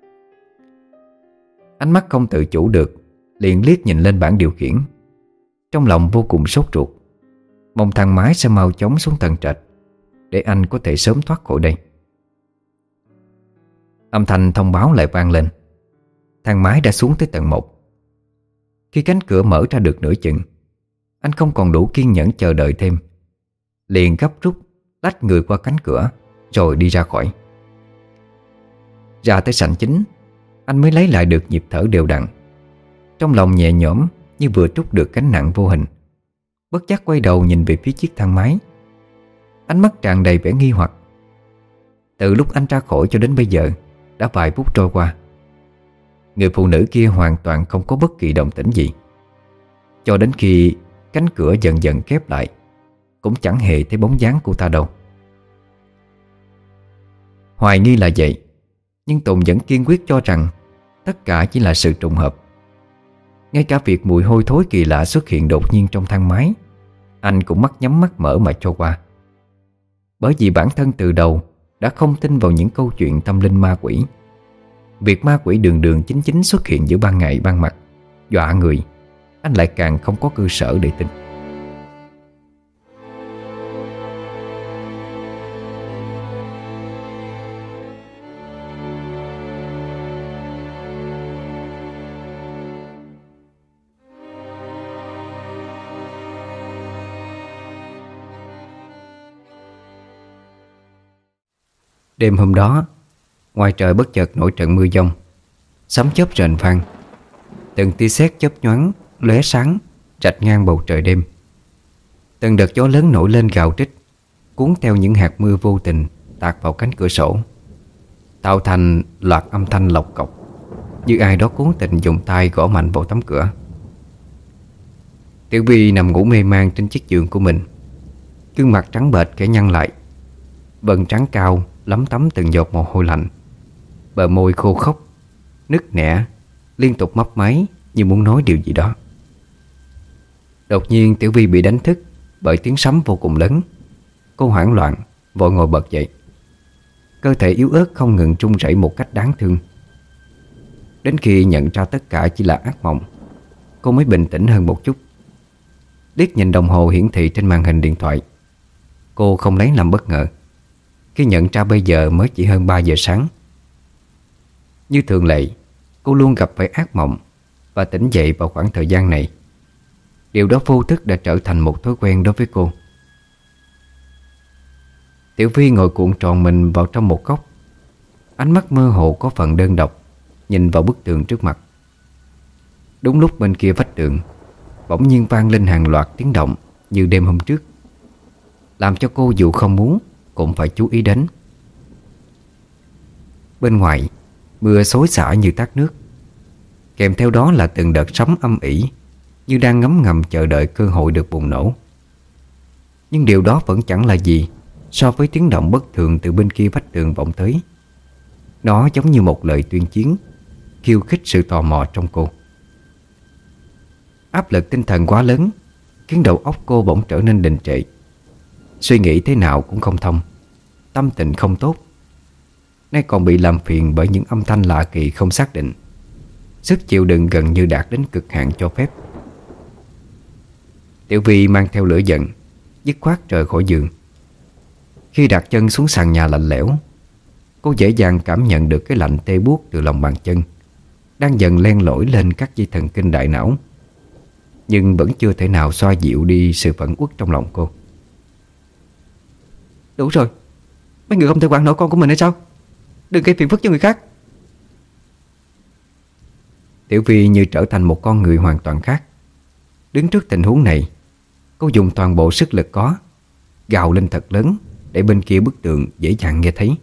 Ánh mắt không tự chủ được liền liếc nhìn lên bảng điều khiển. Trong lòng vô cùng sốt ruột, mong thang máy sẽ mau chóng xuống tầng trệt để anh có thể sớm thoát khỏi đây. Âm thanh thông báo lại vang lên. Thang máy đã xuống tới tầng 1. Khi cánh cửa mở ra được nửa chừng, anh không còn đủ kiên nhẫn chờ đợi thêm, liền gấp rút lách người qua cánh cửa rồi đi ra khỏi. Ra tới sảnh chính, anh mới lấy lại được nhịp thở đều đặn. Trong lòng nhẹ nhõm như vừa trút được gánh nặng vô hình. Bất giác quay đầu nhìn về phía chiếc thang máy, ánh mắt tràn đầy vẻ nghi hoặc. Từ lúc anh ra khỏi cho đến bây giờ đã vài phút trôi qua. Người phụ nữ kia hoàn toàn không có bất kỳ động tĩnh gì. Cho đến khi cánh cửa dần dần khép lại, cũng chẳng hề thấy bóng dáng cô ta đâu. Hoài nghi là vậy, nhưng Tùng vẫn kiên quyết cho rằng tất cả chỉ là sự trùng hợp. Ngay cả việc mùi hôi thối kỳ lạ xuất hiện đột nhiên trong thang máy, anh cũng mắt nhắm mắt mở mà cho qua. Bởi vì bản thân từ đầu đã không tin vào những câu chuyện tâm linh ma quỷ. Việc ma quỷ đường đường chính chính xuất hiện giữa ban ngày ban mặt, dọa người, anh lại càng không có cơ sở để tin. Đêm hôm đó, ngoài trời bất chợt nổi trận mưa giông, sấm chớp rền vang, từng tia sét chớp nhoáng lóe sáng rạch ngang bầu trời đêm. Từng đợt gió lớn nổi lên gào rít, cuốn theo những hạt mưa vô tình tạt vào cánh cửa sổ, tạo thành loạt âm thanh lộc cộc, như ai đó cố tình dùng tay gõ mạnh vào tấm cửa. Tiểu Vi nằm ngủ mê man trên chiếc giường của mình, gương mặt trắng bệch kẻ nhăn lại, vầng trán cao lấm tấm từng giọt mồ hôi lạnh, bờ môi khô khốc, nứt nẻ, liên tục mấp máy như muốn nói điều gì đó. Đột nhiên Tiểu Vi bị đánh thức bởi tiếng sấm vô cùng lớn. Cô hoảng loạn vội ngồi bật dậy. Cơ thể yếu ớt không ngừng run rẩy một cách đáng thương. Đến khi nhận ra tất cả chỉ là ác mộng, cô mới bình tĩnh hơn một chút. Liếc nhìn đồng hồ hiển thị trên màn hình điện thoại, cô không lấy làm bất ngờ khi nhận ra bây giờ mới chỉ hơn 3 giờ sáng. Như thường lệ, cô luôn gặp phải ác mộng và tỉnh dậy vào khoảng thời gian này. Điều đó vô thức đã trở thành một thói quen đối với cô. Tiểu Vi ngồi cuộn tròn mình vào trong một góc, ánh mắt mơ hồ có phần đơn độc nhìn vào bức tường trước mặt. Đúng lúc bên kia vách tường bỗng nhiên vang lên hàng loạt tiếng động như đêm hôm trước, làm cho cô dù không muốn cũng phải chú ý đến. Bên ngoài, mưa xối xả như tát nước, kèm theo đó là từng đợt sấm âm ỉ, như đang ngấm ngầm chờ đợi cơ hội được bùng nổ. Nhưng điều đó vẫn chẳng là gì so với tiếng động bất thường từ bên kia vách tường vọng tới. Nó giống như một lời tuyên chiến, khiêu khích sự tò mò trong cô. Áp lực tinh thần quá lớn khiến đầu óc cô bỗng trở nên đình trệ. Suy nghĩ thế nào cũng không thông, tâm tình không tốt, nay còn bị làm phiền bởi những âm thanh lạ kỳ không xác định. Sức chịu đựng gần như đạt đến cực hạn cho phép. Tiểu Vi mang theo lửa giận, dứt khoát rời khỏi giường. Khi đặt chân xuống sàn nhà lạnh lẽo, cô dễ dàng cảm nhận được cái lạnh tê buốt từ lòng bàn chân đang dần len lỏi lên các dây thần kinh đại não, nhưng vẫn chưa thể nào xoa dịu đi sự phẫn uất trong lòng cô. Đủ rồi, mấy người không thể quản nổi con của mình hay sao? Đừng gây phiền phức cho người khác. Tiểu Vi như trở thành một con người hoàn toàn khác. Đứng trước tình huống này, cô dùng toàn bộ sức lực có, gào lên thật lớn để bên kia bức tường dễ dàng nghe thấy.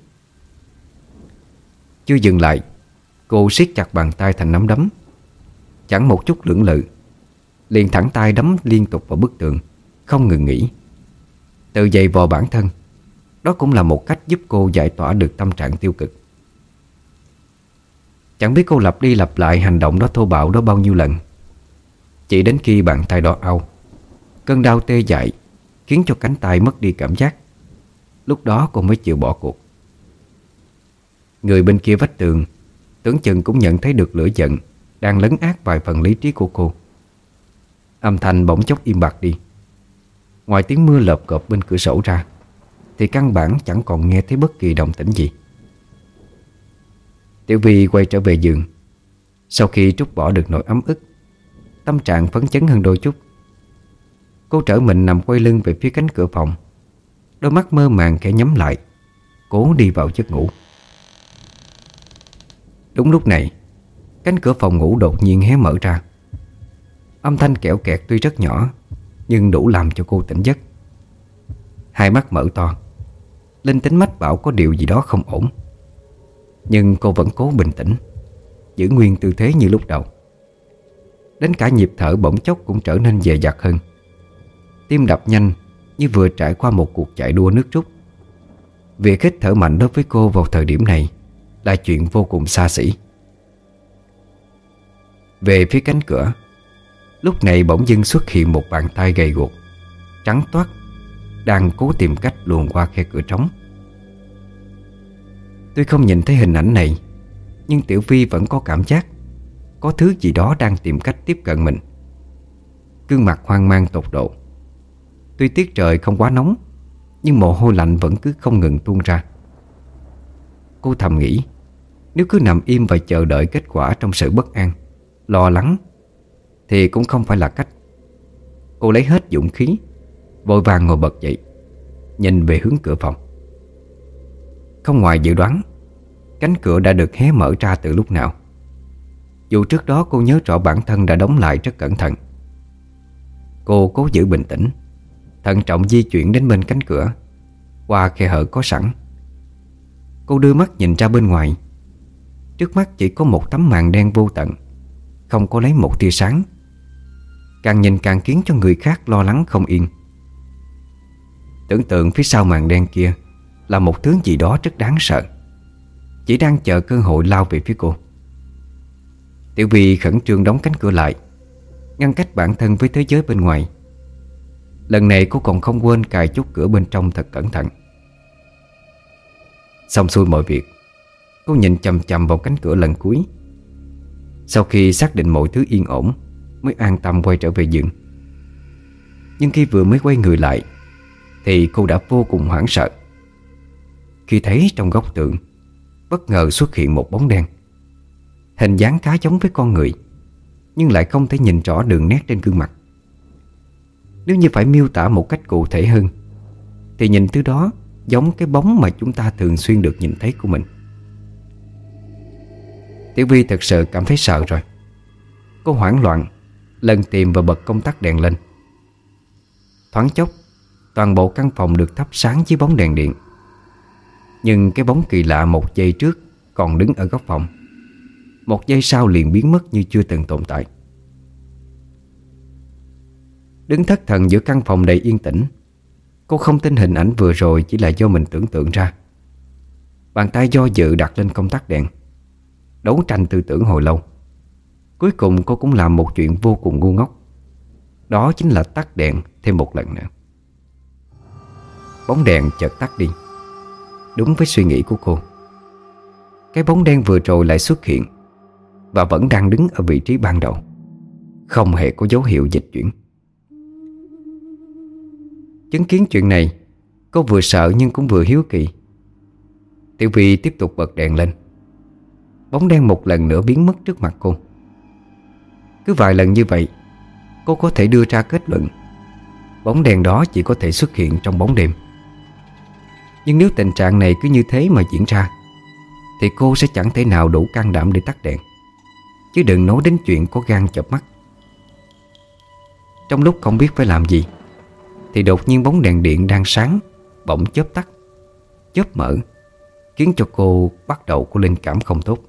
Chưa dừng lại, cô siết chặt bàn tay thành nắm đấm, chẳng một chút lưỡng lự, liền thẳng tay đấm liên tục vào bức tường, không ngừng nghỉ. Tự dày vò bản thân, đó cũng là một cách giúp cô giải tỏa được tâm trạng tiêu cực. Chẳng biết cô lặp đi lặp lại hành động đó thô bạo đó bao nhiêu lần, chỉ đến khi bàn tay đỏ au, cơn đau tê dại khiến cho cánh tay mất đi cảm giác. Lúc đó cô mới chịu bỏ cuộc. Người bên kia vách tường tưởng chừng cũng nhận thấy được lửa giận đang lấn át vài phần lý trí của cô. Âm thanh bỗng chốc im bặt đi. Ngoài tiếng mưa lợp cộp bên cửa sổ ra thì căn bản chẳng còn nghe thấy bất kỳ động tĩnh gì. Tiểu Vi quay trở về giường. Sau khi trút bỏ được nỗi ấm ức, tâm trạng phấn chấn hơn đôi chút. Cô trở mình nằm quay lưng về phía cánh cửa phòng, đôi mắt mơ màng khẽ nhắm lại, cố đi vào giấc ngủ. Đúng lúc này, cánh cửa phòng ngủ đột nhiên hé mở ra. Âm thanh kẽo kẹt tuy rất nhỏ, nhưng đủ làm cho cô tỉnh giấc. Hai mắt mở to, linh tính mách bảo có điều gì đó không ổn. Nhưng cô vẫn cố bình tĩnh, giữ nguyên tư thế như lúc đầu. Đến cả nhịp thở bỗng chốc cũng trở nên dè dặt hơn. Tim đập nhanh như vừa trải qua một cuộc chạy đua nước rút. Việc hít thở mạnh đối với cô vào thời điểm này là chuyện vô cùng xa xỉ. Về phía cánh cửa, lúc này bỗng dưng xuất hiện một bàn tay gầy guộc, trắng toát, đang cố tìm cách luồn qua khe cửa trống. Tuy không nhìn thấy hình ảnh này, nhưng Tiểu Vy vẫn có cảm giác có thứ gì đó đang tìm cách tiếp cận mình. Gương mặt hoang mang tột độ. Tuy tiết trời không quá nóng, nhưng mồ hôi lạnh vẫn cứ không ngừng tuôn ra. Cô thầm nghĩ, nếu cứ nằm im và chờ đợi kết quả trong sự bất an, lo lắng, thì cũng không phải là cách. Cô lấy hết dũng khí, vội vàng ngồi bật dậy, nhìn về hướng cửa phòng. Không ngoài dự đoán, cánh cửa đã được hé mở ra từ lúc nào. Dù trước đó cô nhớ rõ bản thân đã đóng lại rất cẩn thận. Cô cố giữ bình tĩnh, thận trọng di chuyển đến bên cánh cửa, qua khe hở có sẵn. Cô đưa mắt nhìn ra bên ngoài. Trước mắt chỉ có một tấm màn đen vô tận, không có lấy một tia sáng. Càng nhìn càng khiến cho người khác lo lắng không yên. Tưởng tượng phía sau màn đen kia là một thứ gì đó rất đáng sợ, chỉ đang chờ cơ hội lao về phía cô. Tiểu Vy khẩn trương đóng cánh cửa lại, ngăn cách bản thân với thế giới bên ngoài. Lần này cô còn không quên cài chốt cửa bên trong thật cẩn thận. Xong xuôi mọi việc, cô nhìn chằm chằm vào cánh cửa lần cuối. Sau khi xác định mọi thứ yên ổn, mới an tâm quay trở về giường. Nhưng khi vừa mới quay người lại, thì cô đã vô cùng hoảng sợ khi thấy trong góc tường bất ngờ xuất hiện một bóng đen. Hình dáng khá giống với con người, nhưng lại không thể nhìn rõ đường nét trên gương mặt. Nếu như phải miêu tả một cách cụ thể hơn, thì nhìn từ đó giống cái bóng mà chúng ta thường xuyên được nhìn thấy của mình. Tiểu Vy thật sự cảm thấy sợ rồi. Cô hoảng loạn lần tìm và bật công tắc đèn lên. Thoáng chốc, toàn bộ căn phòng được thắp sáng dưới bóng đèn điện. Nhưng cái bóng kỳ lạ một giây trước còn đứng ở góc phòng, một giây sau liền biến mất như chưa từng tồn tại. Đứng thất thần giữa căn phòng đầy yên tĩnh, cô không tin hình ảnh vừa rồi chỉ là do mình tưởng tượng ra. Bàn tay do dự đặt lên công tắc đèn, đấu tranh tư tưởng hồi lâu. Cuối cùng cô cũng làm một chuyện vô cùng ngu ngốc. Đó chính là tắt đèn thêm một lần nữa. Bóng đèn chợt tắt đi. Đúng với suy nghĩ của cô, cái bóng đen vừa rồi lại xuất hiện, và vẫn đang đứng ở vị trí ban đầu, không hề có dấu hiệu dịch chuyển. Chứng kiến chuyện này, cô vừa sợ nhưng cũng vừa hiếu kỳ. Tiểu Vy tiếp tục bật đèn lên. Bóng đen một lần nữa biến mất trước mặt cô. Cứ vài lần như vậy, cô có thể đưa ra kết luận bóng đèn đó chỉ có thể xuất hiện trong bóng đêm. Nhưng nếu tình trạng này cứ như thế mà diễn ra, thì cô sẽ chẳng thể nào đủ can đảm để tắt đèn, chứ đừng nói đến chuyện có gan chợp mắt. Trong lúc không biết phải làm gì, thì đột nhiên bóng đèn điện đang sáng bỗng chớp tắt, chớp mở, khiến cho cô bắt đầu có linh cảm không tốt.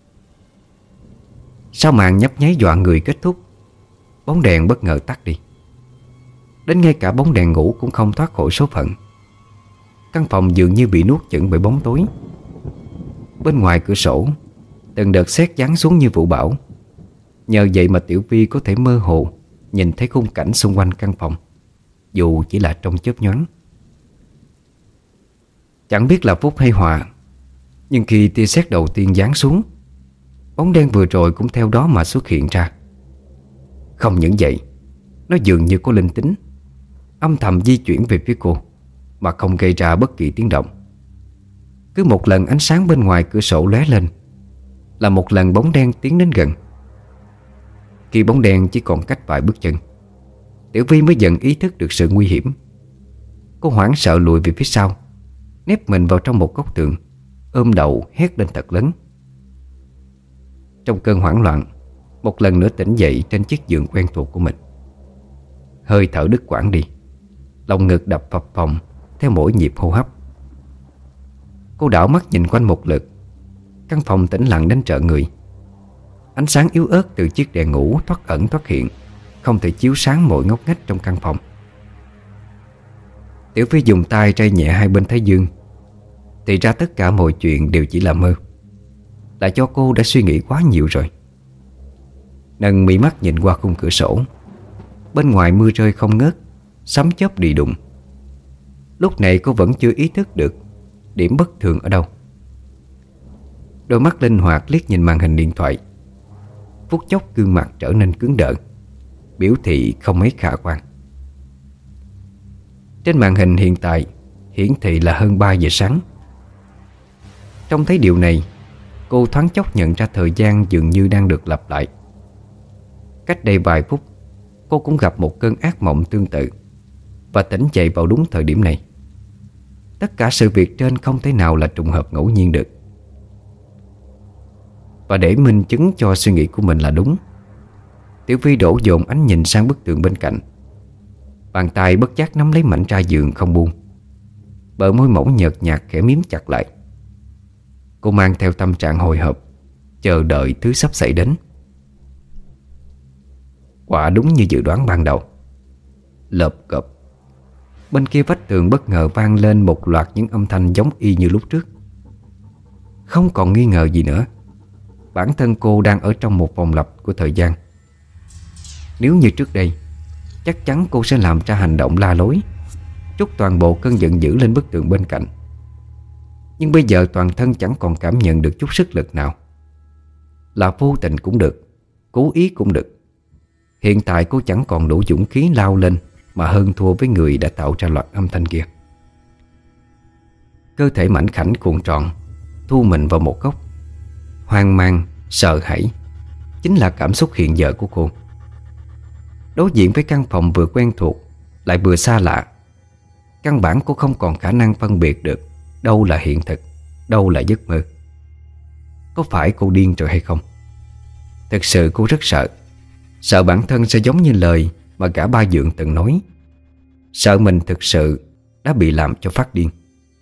Sau màn nhấp nháy dọa người kết thúc, bóng đèn bất ngờ tắt đi. Đến ngay cả bóng đèn ngủ cũng không thoát khỏi số phận. Căn phòng dường như bị nuốt chửng bởi bóng tối. Bên ngoài cửa sổ, từng đợt sét giáng xuống như vũ bão. Nhờ vậy mà Tiểu Vy có thể mơ hồ nhìn thấy khung cảnh xung quanh căn phòng, dù chỉ là trong chớp nhoáng. Chẳng biết là phúc hay họa, nhưng khi tia sét đầu tiên giáng xuống, bóng đen vừa rồi cũng theo đó mà xuất hiện ra. Không những vậy, nó dường như có linh tính, âm thầm di chuyển về phía cô mà không gây ra bất kỳ tiếng động. Cứ một lần ánh sáng bên ngoài cửa sổ lóe lên, là một lần bóng đen tiến đến gần. Khi bóng đen chỉ còn cách vài bước chân, Tiểu Vi mới dần ý thức được sự nguy hiểm. Cô hoảng sợ lùi về phía sau, nép mình vào trong một góc tường, ôm đầu hét lên thật lớn. Trong cơn hoảng loạn, một lần nữa tỉnh dậy trên chiếc giường quen thuộc của mình. Hơi thở đứt quãng đi, lòng ngực đập phập phồng theo mỗi nhịp hô hấp. Cô đảo mắt nhìn quanh một lượt. Căn phòng tĩnh lặng đến trợn người. Ánh sáng yếu ớt từ chiếc đèn ngủ thoát ẩn thoát hiện, không thể chiếu sáng mọi ngóc ngách trong căn phòng. Tiểu Phi dùng tay trây nhẹ hai bên thái dương. Thì ra tất cả mọi chuyện đều chỉ là mơ, là cho cô đã suy nghĩ quá nhiều rồi. Nâng mí mắt nhìn qua khung cửa sổ. Bên ngoài mưa rơi không ngớt, sấm chớp đi đùng. Lúc này cô vẫn chưa ý thức được điểm bất thường ở đâu. Đôi mắt linh hoạt liếc nhìn màn hình điện thoại. Phút chốc gương mặt trở nên cứng đờ, biểu thị không mấy khả quan. Trên màn hình hiện tại hiển thị là hơn 3 giờ sáng. Trông thấy điều này, cô thoáng chốc nhận ra thời gian dường như đang được lặp lại. Cách đây vài phút, cô cũng gặp một cơn ác mộng tương tự và tỉnh dậy vào đúng thời điểm này. Tất cả sự việc trên không thể nào là trùng hợp ngẫu nhiên được. Và để minh chứng cho suy nghĩ của mình là đúng, Tiểu Phi đổ dồn ánh nhìn sang bức tường bên cạnh. Bàn tay bất giác nắm lấy mảnh ra giường không buông. Bờ môi mỏng nhợt nhạt khẽ miếm chặt lại. Cô mang theo tâm trạng hồi hộp, chờ đợi thứ sắp xảy đến. Quả đúng như dự đoán ban đầu. Lợp cộp, bên kia vách tường bất ngờ vang lên một loạt những âm thanh giống y như lúc trước. Không còn nghi ngờ gì nữa, bản thân cô đang ở trong một vòng lặp của thời gian. Nếu như trước đây, chắc chắn cô sẽ làm ra hành động la lối, trút toàn bộ cơn giận dữ lên bức tường bên cạnh. Nhưng bây giờ toàn thân chẳng còn cảm nhận được chút sức lực nào. Là vô tình cũng được, cố ý cũng được. Hiện tại cô chẳng còn đủ dũng khí lao lên mà hơn thua với người đã tạo ra loạt âm thanh kia. Cơ thể mảnh khảnh cuộn tròn, thu mình vào một góc. Hoang mang, sợ hãi chính là cảm xúc hiện giờ của cô. Đối diện với căn phòng vừa quen thuộc lại vừa xa lạ, căn bản cô không còn khả năng phân biệt được đâu là hiện thực, đâu là giấc mơ. Có phải cô điên rồi hay không? Thực sự cô rất sợ. Sợ bản thân sẽ giống như lời mà cả ba dượng từng nói. Sợ mình thực sự đã bị làm cho phát điên.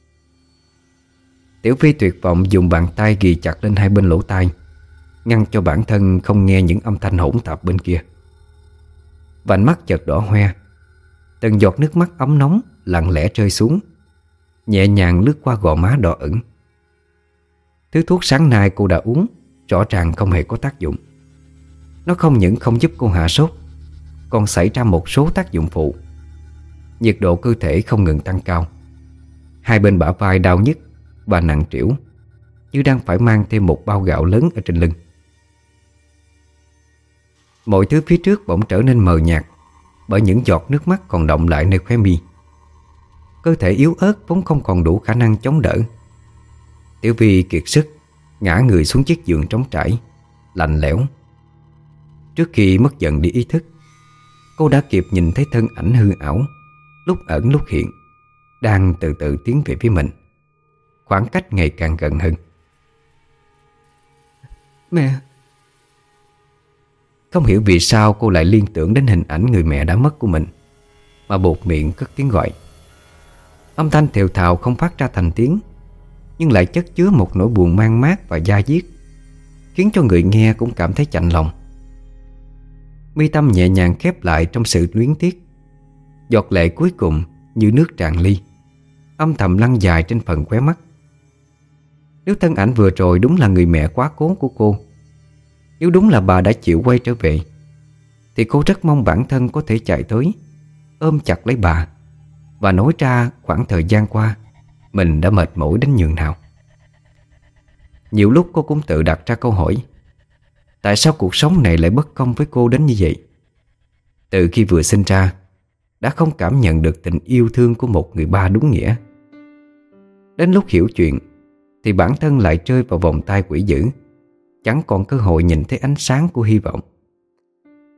Tiểu Phi tuyệt vọng dùng bàn tay ghì chặt lên hai bên lỗ tai, ngăn cho bản thân không nghe những âm thanh hỗn tạp bên kia. Vành mắt chợt đỏ hoe. Từng giọt nước mắt ấm nóng lặng lẽ rơi xuống, nhẹ nhàng lướt qua gò má đỏ ửng. Thứ thuốc sáng nay cô đã uống rõ ràng không hề có tác dụng. Nó không những không giúp cô hạ sốt, còn xảy ra một số tác dụng phụ. Nhiệt độ cơ thể không ngừng tăng cao. Hai bên bả vai đau nhức và nặng trĩu, như đang phải mang thêm một bao gạo lớn ở trên lưng. Mọi thứ phía trước bỗng trở nên mờ nhạt bởi những giọt nước mắt còn đọng lại nơi khóe mi. Cơ thể yếu ớt vốn không còn đủ khả năng chống đỡ. Tiểu Vi kiệt sức ngã người xuống chiếc giường trống trải, lạnh lẽo. Trước khi mất dần đi ý thức, cô đã kịp nhìn thấy thân ảnh hư ảo, lúc ẩn lúc hiện, đang từ từ tiến về phía mình. Khoảng cách ngày càng gần hơn. Mẹ! Không hiểu vì sao cô lại liên tưởng đến hình ảnh người mẹ đã mất của mình, mà buột miệng cất tiếng gọi. Âm thanh thều thào không phát ra thành tiếng, nhưng lại chất chứa một nỗi buồn man mác và da diết, khiến cho người nghe cũng cảm thấy chạnh lòng. Mi tâm nhẹ nhàng khép lại trong sự luyến tiếc. Giọt lệ cuối cùng như nước tràn ly, âm thầm lăn dài trên phần khóe mắt. Nếu thân ảnh vừa rồi đúng là người mẹ quá cố của cô, nếu đúng là bà đã chịu quay trở về, thì cô rất mong bản thân có thể chạy tới, ôm chặt lấy bà và nói ra khoảng thời gian qua mình đã mệt mỏi đến nhường nào. Nhiều lúc cô cũng tự đặt ra câu hỏi: tại sao cuộc sống này lại bất công với cô đến như vậy? Từ khi vừa sinh ra đã không cảm nhận được tình yêu thương của một người ba đúng nghĩa. Đến lúc hiểu chuyện thì bản thân lại rơi vào vòng tay quỷ dữ, chẳng còn cơ hội nhìn thấy ánh sáng của hy vọng.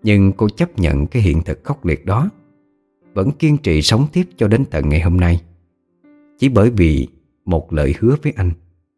Nhưng cô chấp nhận cái hiện thực khốc liệt đó, vẫn kiên trì sống tiếp cho đến tận ngày hôm nay, chỉ bởi vì một lời hứa với anh.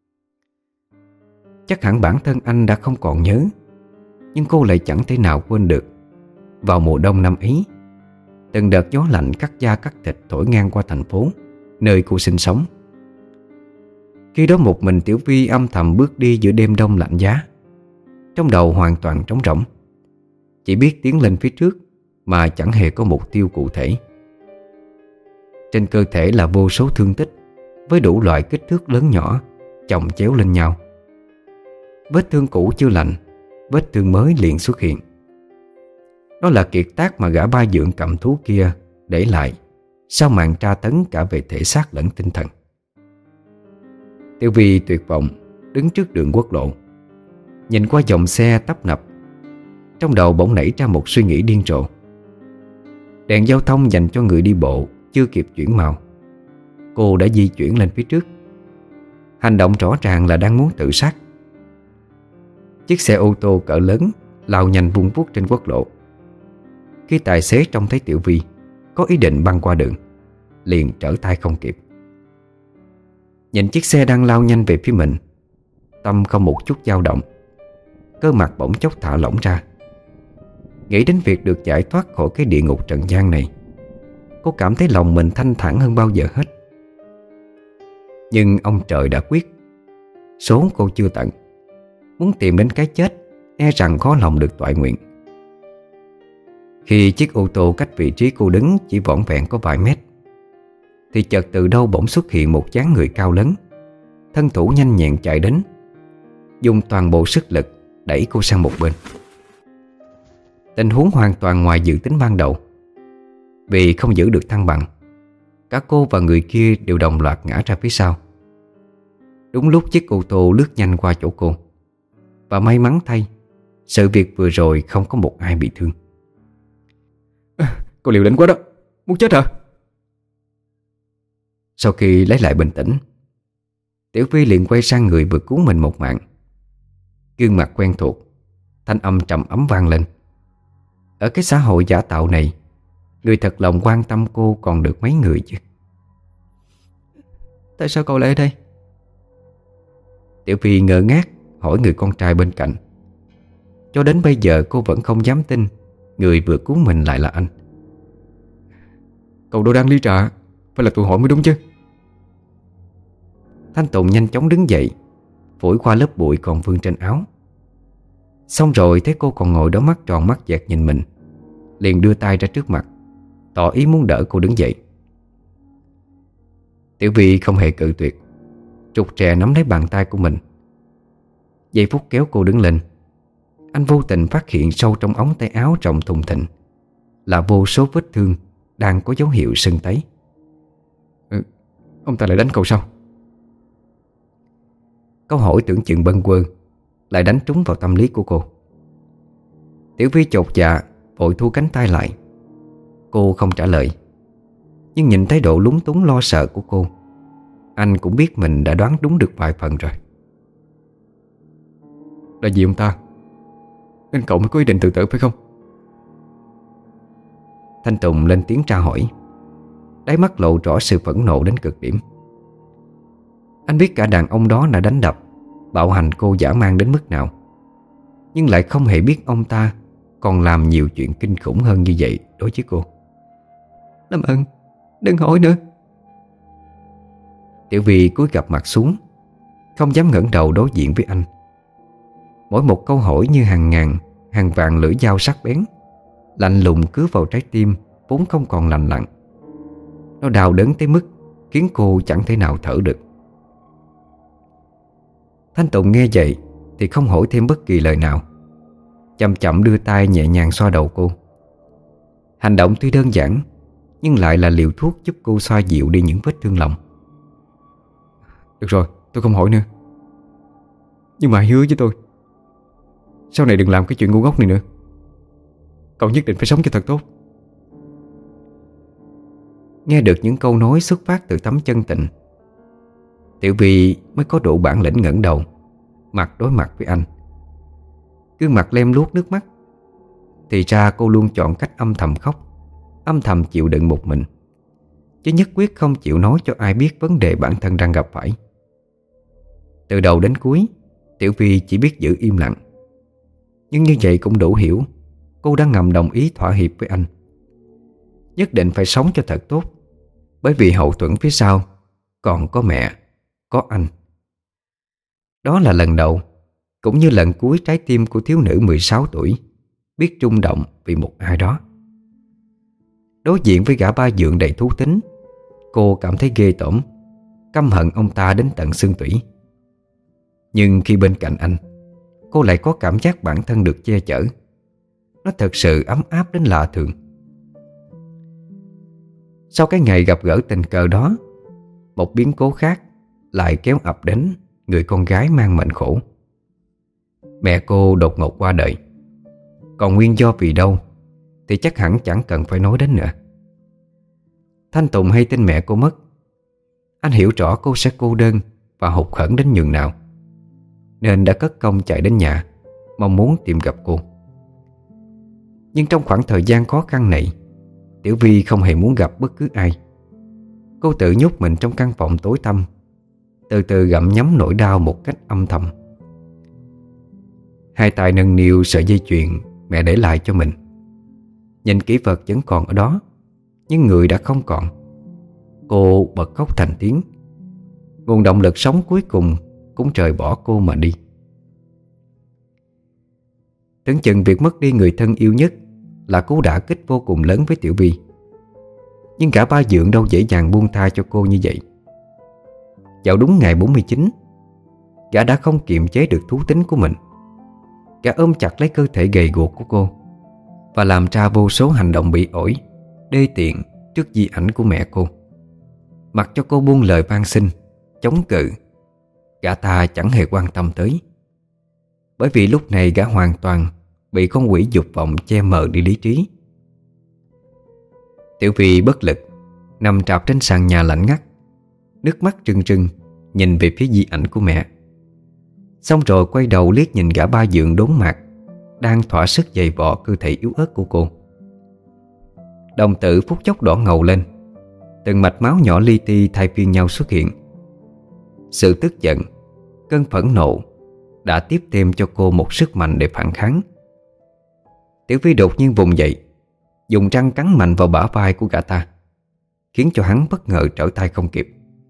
Chắc hẳn bản thân anh đã không còn nhớ, nhưng cô lại chẳng thể nào quên được. Vào mùa đông năm ấy, từng đợt gió lạnh cắt da cắt thịt thổi ngang qua thành phố nơi cô sinh sống. Khi đó một mình Tiểu Vi âm thầm bước đi giữa đêm đông lạnh giá, trong đầu hoàn toàn trống rỗng, chỉ biết tiến lên phía trước mà chẳng hề có mục tiêu cụ thể. Trên cơ thể là vô số thương tích với đủ loại kích thước lớn nhỏ chồng chéo lên nhau. Vết thương cũ chưa lành, vết thương mới liền xuất hiện. Đó là kiệt tác mà gã ba dượng cầm thú kia để lại sau màn tra tấn cả về thể xác lẫn tinh thần. Tiểu Vi tuyệt vọng đứng trước đường quốc lộ, nhìn qua dòng xe tấp nập. Trong đầu bỗng nảy ra một suy nghĩ điên rồ. Đèn giao thông dành cho người đi bộ chưa kịp chuyển màu, cô đã di chuyển lên phía trước. Hành động rõ ràng là đang muốn tự sát. Chiếc xe ô tô cỡ lớn lao nhanh vun vút trên quốc lộ. Khi tài xế trông thấy Tiểu Vi có ý định băng qua đường, liền trở tay không kịp. Nhìn chiếc xe đang lao nhanh về phía mình, tâm không một chút dao động, cơ mặt bỗng chốc thả lỏng ra. Nghĩ đến việc được giải thoát khỏi cái địa ngục trần gian này, cô cảm thấy lòng mình thanh thản hơn bao giờ hết. Nhưng ông trời đã quyết, số cô chưa tận. Muốn tìm đến cái chết e rằng khó lòng được toại nguyện. Khi chiếc ô tô cách vị trí cô đứng chỉ vỏn vẹn có vài mét, thì chợt từ đâu bỗng xuất hiện một dáng người cao lớn, thân thủ nhanh nhẹn chạy đến, dùng toàn bộ sức lực đẩy cô sang một bên. Tình huống hoàn toàn ngoài dự tính ban đầu. Vì không giữ được thăng bằng, cả cô và người kia đều đồng loạt ngã ra phía sau. Đúng lúc chiếc ô tô lướt nhanh qua chỗ cô, và may mắn thay, sự việc vừa rồi không có một ai bị thương. Cô liều lĩnh quá đó, muốn chết hả? Sau khi lấy lại bình tĩnh, Tiểu Vi liền quay sang người vừa cứu mình một mạng. Gương mặt quen thuộc, thanh âm trầm ấm vang lên. Ở cái xã hội giả tạo này, người thật lòng quan tâm cô còn được mấy người chứ? Tại sao cậu lại ở đây? Tiểu Vi ngơ ngác hỏi người con trai bên cạnh. Cho đến bây giờ cô vẫn không dám tin người vừa cứu mình lại là anh. Cậu đồ đang ly trà, phải là tụi hỏi mới đúng chứ? Thanh Tùng nhanh chóng đứng dậy, phủi qua lớp bụi còn vương trên áo. Xong rồi thấy cô còn ngồi đó mắt tròn mắt dẹt nhìn mình, liền đưa tay ra trước mặt, tỏ ý muốn đỡ cô đứng dậy. Tiểu Vi không hề cự tuyệt, trục trè nắm lấy bàn tay của mình. Giây phút kéo cô đứng lên, anh vô tình phát hiện sâu trong ống tay áo rộng thùng thình là vô số vết thương đang có dấu hiệu sưng tấy. Ông ta lại đánh cậu sao? Câu hỏi tưởng chừng bâng quơ lại đánh trúng vào tâm lý của cô. Tiểu Vi chột dạ vội thu cánh tay lại. Cô không trả lời, nhưng nhìn thái độ lúng túng lo sợ của cô, anh cũng biết mình đã đoán đúng được vài phần rồi. Là vì ông ta nên cậu mới có ý định tự tử phải không? Thanh Tùng lên tiếng tra hỏi, đáy mắt lộ rõ sự phẫn nộ đến cực điểm. Anh biết cả đàn ông đó đã đánh đập, bạo hành cô dã man đến mức nào, nhưng lại không hề biết ông ta còn làm nhiều chuyện kinh khủng hơn như vậy đối với cô. Làm ơn, đừng hỏi nữa. Tiểu Vi cúi gập mặt xuống, không dám ngẩng đầu đối diện với anh. Mỗi một câu hỏi như hàng ngàn, hàng vạn lưỡi dao sắc bén, lạnh lùng cứa vào trái tim vốn không còn lành lặn. Nó đau đớn tới mức khiến cô chẳng thể nào thở được. Thanh Tùng nghe vậy thì không hỏi thêm bất kỳ lời nào, chậm chậm đưa tay nhẹ nhàng xoa đầu cô. Hành động tuy đơn giản, nhưng lại là liều thuốc giúp cô xoa dịu đi những vết thương lòng. Được rồi, tôi không hỏi nữa. Nhưng mà hãy hứa với tôi, sau này đừng làm cái chuyện ngu ngốc này nữa. Cậu nhất định phải sống cho thật tốt. Nghe được những câu nói xuất phát từ tấm chân tình, Tiểu Vi mới có đủ bản lĩnh ngẩng đầu, mặt đối mặt với anh. Gương mặt lem luốc nước mắt. thì ra cô luôn chọn cách âm thầm khóc, âm thầm chịu đựng một mình, chứ nhất quyết không chịu nói cho ai biết vấn đề bản thân đang gặp phải. Từ đầu đến cuối, Tiểu Vi chỉ biết giữ im lặng. Nhưng như vậy cũng đủ hiểu cô đã ngầm đồng ý thỏa hiệp với anh. Nhất định phải sống cho thật tốt, bởi vì hậu thuẫn phía sau còn có mẹ, có anh. Đó là lần đầu, cũng như lần cuối trái tim của thiếu nữ 16 tuổi biết rung động vì một ai đó. Đối diện với gã ba dượng đầy thú tính, cô cảm thấy ghê tởm, căm hận ông ta đến tận xương tủy. Nhưng khi bên cạnh anh, cô lại có cảm giác bản thân được che chở. Nó thật sự ấm áp đến lạ thường. Sau cái ngày gặp gỡ tình cờ đó, một biến cố khác lại kéo ập đến người con gái mang mệnh khổ. Mẹ cô đột ngột qua đời. Còn nguyên do vì đâu thì chắc hẳn chẳng cần phải nói đến nữa. Thanh Tùng hay tin mẹ cô mất. Anh hiểu rõ cô sẽ cô đơn và hụt hẫng đến nhường nào, nên đã cất công chạy đến nhà, mong muốn tìm gặp cô. Nhưng trong khoảng thời gian khó khăn này, Tiểu Vi không hề muốn gặp bất cứ ai. Cô tự nhốt mình trong căn phòng tối tăm, từ từ gặm nhấm nỗi đau một cách âm thầm. Hai tay nâng niu sợi dây chuyền mẹ để lại cho mình. Nhìn kỷ vật vẫn còn ở đó, nhưng người đã không còn. Cô bật khóc thành tiếng. Nguồn động lực sống cuối cùng cũng rời bỏ cô mà đi. Tưởng chừng việc mất đi người thân yêu nhất là cú đả kích vô cùng lớn với Tiểu Vi. Nhưng cả ba dượng đâu dễ dàng buông tha cho cô như vậy. Vào đúng ngày 49, gã đã không kiềm chế được thú tính của mình. Gã ôm chặt lấy cơ thể gầy guộc của cô và làm ra vô số hành động bị ổi, đê tiện trước di ảnh của mẹ cô. Mặc cho cô buông lời van xin, chống cự, gã ta chẳng hề quan tâm tới. Bởi vì lúc này gã hoàn toàn bị con quỷ dục vọng che mờ đi lý trí. Tiểu Vi bất lực nằm trạp trên sàn nhà lạnh ngắt, nước mắt trừng trừng nhìn về phía di ảnh của mẹ. Xong rồi quay đầu liếc nhìn gã ba dượng đốn mặt đang thỏa sức giày vò cơ thể yếu ớt của cô. Đồng tử phút chốc đỏ ngầu lên, từng mạch máu nhỏ li ti thay phiên nhau xuất hiện. Sự tức giận, cơn phẫn nộ đã tiếp thêm cho cô một sức mạnh để phản kháng. Tiểu Vi đột nhiên vùng dậy, dùng răng cắn mạnh vào bả vai của gã ta, khiến cho hắn bất ngờ trở tay không kịp.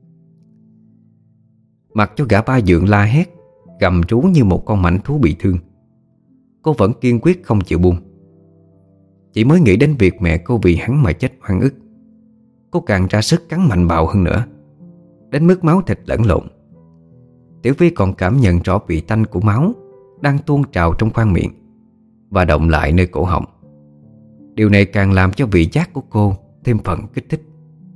Mặc cho gã ba dượng la hét, gầm rú như một con mãnh thú bị thương, cô vẫn kiên quyết không chịu buông. Chỉ mới nghĩ đến việc mẹ cô vì hắn mà chết oan ức, cô càng ra sức cắn mạnh bạo hơn nữa, đến mức máu thịt lẫn lộn. Tiểu Vi còn cảm nhận rõ vị tanh của máu đang tuôn trào trong khoang miệng và động lại nơi cổ họng. Điều này càng làm cho vị giác của cô thêm phần kích thích.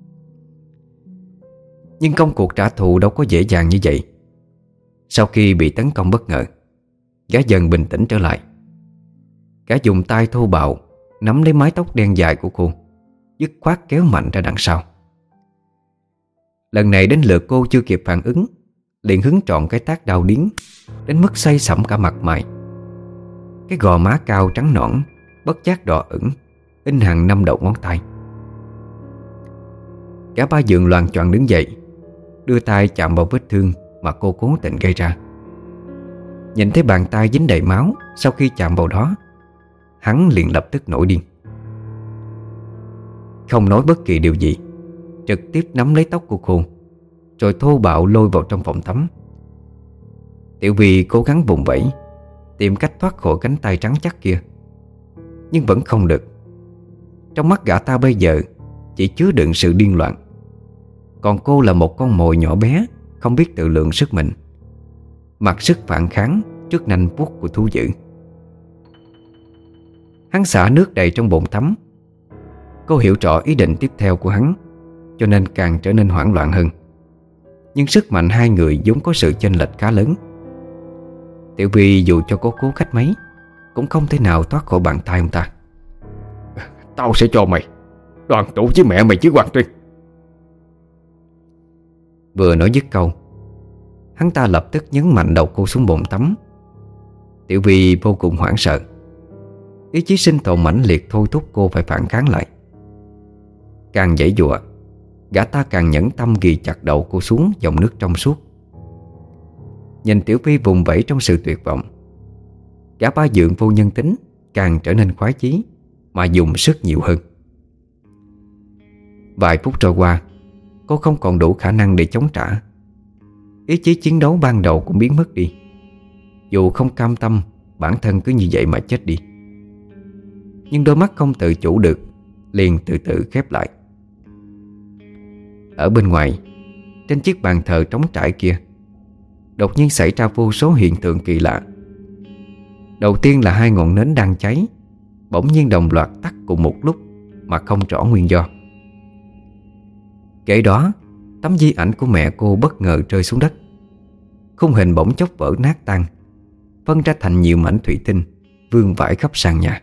Nhưng công cuộc trả thù đâu có dễ dàng như vậy. Sau khi bị tấn công bất ngờ, gã dần bình tĩnh trở lại. Gã dùng tay thô bạo nắm lấy mái tóc đen dài của cô, dứt khoát kéo mạnh ra đằng sau. Lần này đến lượt cô chưa kịp phản ứng, liền hứng trọn cái tát đau điếng đến mức say sẩm cả mặt mày. Cái gò má cao trắng nõn bất giác đỏ ửng, in hằn 5 đầu ngón tay. Cả ba dượng loạng choạng đứng dậy, đưa tay chạm vào vết thương mà cô cố tình gây ra. Nhìn thấy bàn tay dính đầy máu sau khi chạm vào đó, hắn liền lập tức nổi điên. Không nói bất kỳ điều gì, trực tiếp nắm lấy tóc của cô, rồi thô bạo lôi vào trong phòng tắm. Tiểu Vi cố gắng vùng vẫy, tìm cách thoát khỏi cánh tay trắng chắc kia, nhưng vẫn không được. Trong mắt gã ta bây giờ chỉ chứa đựng sự điên loạn, còn cô là một con mồi nhỏ bé không biết tự lượng sức mình, mặc sức phản kháng trước nanh vuốt của thú dữ. Hắn xả nước đầy trong bồn tắm. Cô hiểu rõ ý định tiếp theo của hắn, cho nên càng trở nên hoảng loạn hơn. Nhưng sức mạnh hai người vốn có sự chênh lệch khá lớn. Tiểu Vi dù cho có cố cách mấy cũng không thể nào thoát khỏi bàn tay ông ta. Tao sẽ cho mày đoàn tụ với mẹ mày chứ Hoàng Tuyên. Vừa nói dứt câu, hắn ta lập tức nhấn mạnh đầu cô xuống bồn tắm. Tiểu Vi vô cùng hoảng sợ. Ý chí sinh tồn mãnh liệt thôi thúc cô phải phản kháng lại. Càng giãy giụa, gã ta càng nhẫn tâm ghì chặt đầu cô xuống dòng nước trong suốt. Nhìn Tiểu Phi vùng vẫy trong sự tuyệt vọng, gã Ba Dượng vô nhân tính càng trở nên khoái chí mà dùng sức nhiều hơn. Vài phút trôi qua, cô không còn đủ khả năng để chống trả. Ý chí chiến đấu ban đầu cũng biến mất đi. Dù không cam tâm bản thân cứ như vậy mà chết đi, nhưng đôi mắt không tự chủ được liền từ từ khép lại. Ở bên ngoài, trên chiếc bàn thờ trống trải kia, đột nhiên xảy ra vô số hiện tượng kỳ lạ. Đầu tiên là hai ngọn nến đang cháy bỗng nhiên đồng loạt tắt cùng một lúc mà không rõ nguyên do. Kể đó, tấm di ảnh của mẹ cô bất ngờ rơi xuống đất. Khung hình bỗng chốc vỡ nát tan, phân ra thành nhiều mảnh thủy tinh vương vãi khắp sàn nhà.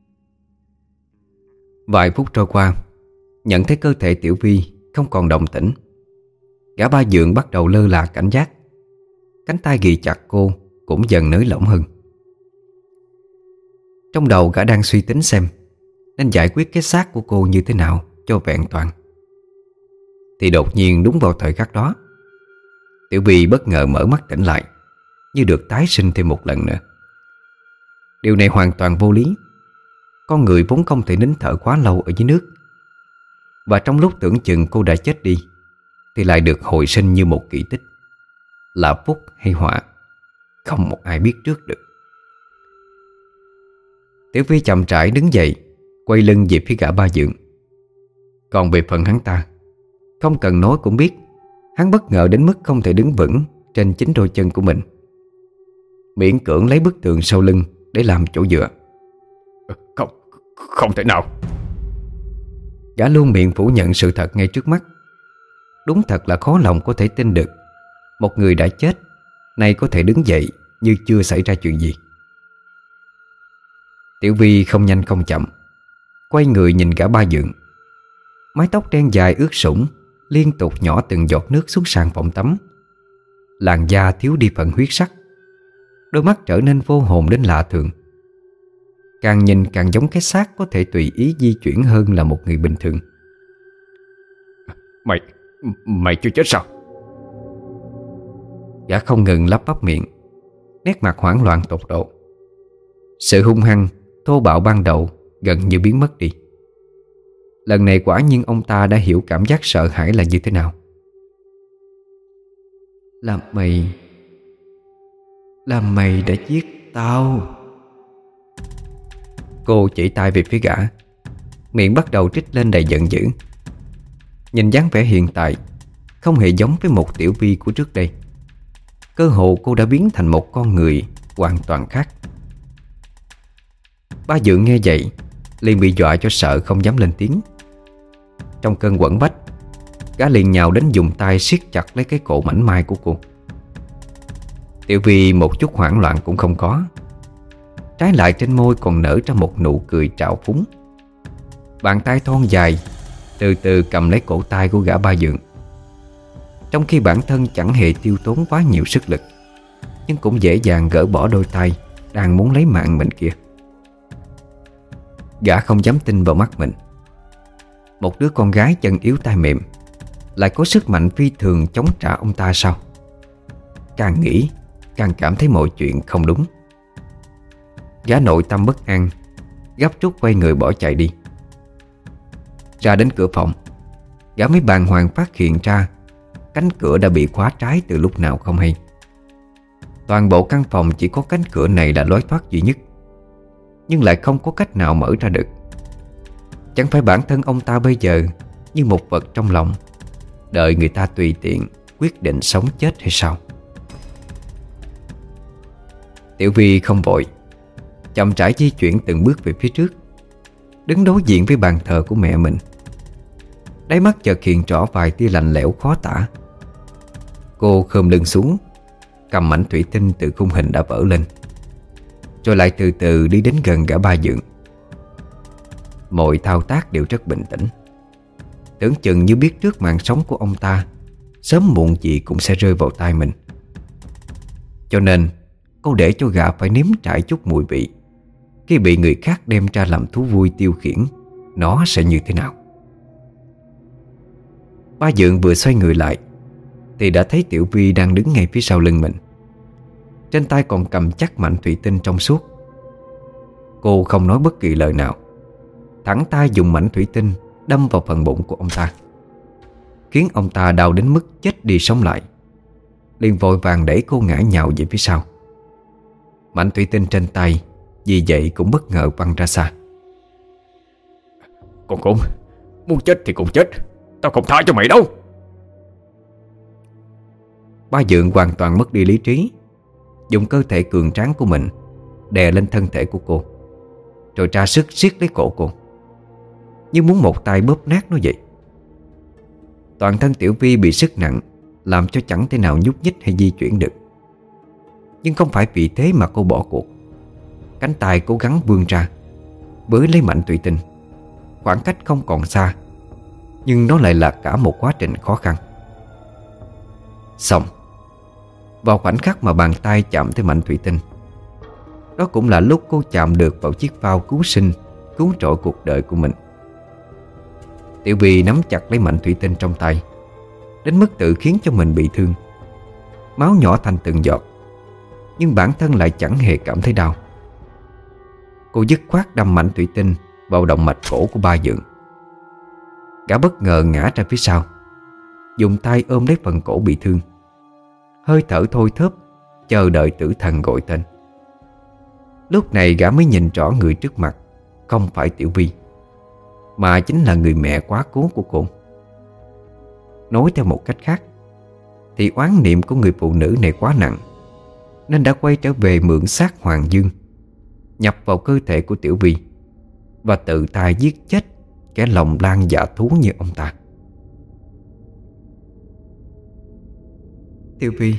Vài phút trôi qua, nhận thấy cơ thể Tiểu Vi không còn động tĩnh, gã Ba Dượng bắt đầu lơ là cảnh giác. Cánh tay ghì chặt cô cũng dần nới lỏng hơn. Trong đầu gã đang suy tính xem nên giải quyết cái xác của cô như thế nào cho vẹn toàn. Thì đột nhiên đúng vào thời khắc đó, Tiểu Vi bất ngờ mở mắt tỉnh lại, như được tái sinh thêm một lần nữa. Điều này hoàn toàn vô lý. Con người vốn không thể nín thở quá lâu ở dưới nước, và trong lúc tưởng chừng cô đã chết đi thì lại được hồi sinh như một kỳ tích. Là phúc hay họa, không một ai biết trước được. Tiểu Vi chậm rãi đứng dậy, quay lưng về phía gã Ba Dượng. Còn về phần hắn ta, không cần nói cũng biết, hắn bất ngờ đến mức không thể đứng vững trên chính đôi chân của mình, miễn cưỡng lấy bức tường sau lưng để làm chỗ dựa. Không thể nào. Gã luôn miệng phủ nhận sự thật ngay trước mắt. Đúng thật là khó lòng có thể tin được một người đã chết nay có thể đứng dậy như chưa xảy ra chuyện gì. Tiểu Vi không nhanh không chậm quay người nhìn gã Ba Dượng. Mái tóc đen dài ướt sũng liên tục nhỏ từng giọt nước xuống sàn phòng tắm. Làn da thiếu đi phần huyết sắc, đôi mắt trở nên vô hồn đến lạ thường. Càng nhìn càng giống cái xác có thể tùy ý di chuyển hơn là một người bình thường. Mày chưa chết sao? Gã không ngừng lắp bắp miệng, nét mặt hoảng loạn tột độ. Sự hung hăng, thô bạo ban đầu gần như biến mất đi. Lần này quả nhiên ông ta đã hiểu cảm giác sợ hãi là như thế nào. Là mày đã giết tao. Cô chỉ tay về phía gã, miệng bắt đầu trích lên đầy giận dữ. Nhìn dáng vẻ hiện tại không hề giống với một Tiểu Vi của trước đây. Cơ hồ cô đã biến thành một con người hoàn toàn khác. Ba Dượng nghe vậy liền bị dọa cho sợ không dám lên tiếng. Trong cơn quẫn bách, gã liền nhào đến dùng tay siết chặt lấy cái cổ mảnh mai của cô. Tiểu Vi một chút hoảng loạn cũng không có, trái lại trên môi còn nở ra một nụ cười trào phúng. Bàn tay thon dài từ từ cầm lấy cổ tay của gã Ba Dượng, trong khi bản thân chẳng hề tiêu tốn quá nhiều sức lực, nhưng cũng dễ dàng gỡ bỏ đôi tay đang muốn lấy mạng mình kia. Gã không dám tin vào mắt mình. Một đứa con gái chân yếu tay mềm lại có sức mạnh phi thường chống trả ông ta sao? Càng nghĩ càng cảm thấy mọi chuyện không đúng. Gã nội tâm bất an, gấp rút quay người bỏ chạy đi. Ra đến cửa phòng, gã mới bàng hoàng phát hiện ra cánh cửa đã bị khóa trái từ lúc nào không hay. Toàn bộ căn phòng chỉ có cánh cửa này là lối thoát duy nhất, nhưng lại không có cách nào mở ra được. Chẳng phải bản thân ông ta bây giờ như một vật trong lòng, đợi người ta tùy tiện quyết định sống chết hay sao? Tiểu Vi không vội, chậm rãi di chuyển từng bước về phía trước, đứng đối diện với bàn thờ của mẹ mình. Đáy mắt chợt hiện rõ vài tia lạnh lẽo khó tả. Cô khom lưng xuống, cầm mảnh thủy tinh từ khung hình đã vỡ lên, rồi lại từ từ đi đến gần gã Ba Dượng. Mọi thao tác đều rất bình tĩnh, tưởng chừng như biết trước mạng sống của ông ta sớm muộn gì cũng sẽ rơi vào tay mình. Cho nên cô để cho gã phải nếm trải chút mùi vị, khi bị người khác đem ra làm thú vui tiêu khiển, nó sẽ như thế nào. Ba Dượng vừa xoay người lại thì đã thấy Tiểu Vi đang đứng ngay phía sau lưng mình. Trên tay còn cầm chắc mảnh thủy tinh trong suốt. Cô không nói bất kỳ lời nào, thẳng tay dùng mảnh thủy tinh đâm vào phần bụng của ông ta, khiến ông ta đau đến mức chết đi sống lại. Liền vội vàng đẩy cô ngã nhào về phía sau. Mảnh thủy tinh trên tay vì vậy cũng bất ngờ văng ra xa. Con khốn, muốn chết thì cùng chết, tao không tha cho mày đâu. Ba Dượng hoàn toàn mất đi lý trí, dùng cơ thể cường tráng của mình đè lên thân thể của cô, rồi ra sức siết lấy cổ cô, như muốn một tay bóp nát nó vậy. Toàn thân Tiểu Vi bị sức nặng làm cho chẳng thể nào nhúc nhích hay di chuyển được. Nhưng không phải vì thế mà cô bỏ cuộc. Cánh tay cố gắng vươn ra với lấy mảnh thủy tinh. Khoảng cách không còn xa, nhưng nó lại là cả một quá trình khó khăn. Xong, vào khoảnh khắc mà bàn tay chạm tới mảnh thủy tinh, đó cũng là lúc cô chạm được vào chiếc phao cứu sinh, cứu rỗi cuộc đời của mình. Tiểu Vi nắm chặt lấy mảnh thủy tinh trong tay, đến mức tự khiến cho mình bị thương. Máu nhỏ thành từng giọt, nhưng bản thân lại chẳng hề cảm thấy đau. Cô dứt khoát đâm mảnh thủy tinh vào động mạch cổ của Ba Dượng. Gã bất ngờ ngã ra phía sau, dùng tay ôm lấy phần cổ bị thương, hơi thở thôi thóp, chờ đợi tử thần gọi tên. Lúc này gã mới nhìn rõ người trước mặt không phải Tiểu Vi, mà chính là người mẹ quá cố của cô. Nói theo một cách khác thì oán niệm của người phụ nữ này quá nặng, nên đã quay trở về mượn xác Hoàng Dương, nhập vào cơ thể của Tiểu Vi và tự tay giết chết kẻ lòng lang dạ thú như ông ta. Tiểu Vi.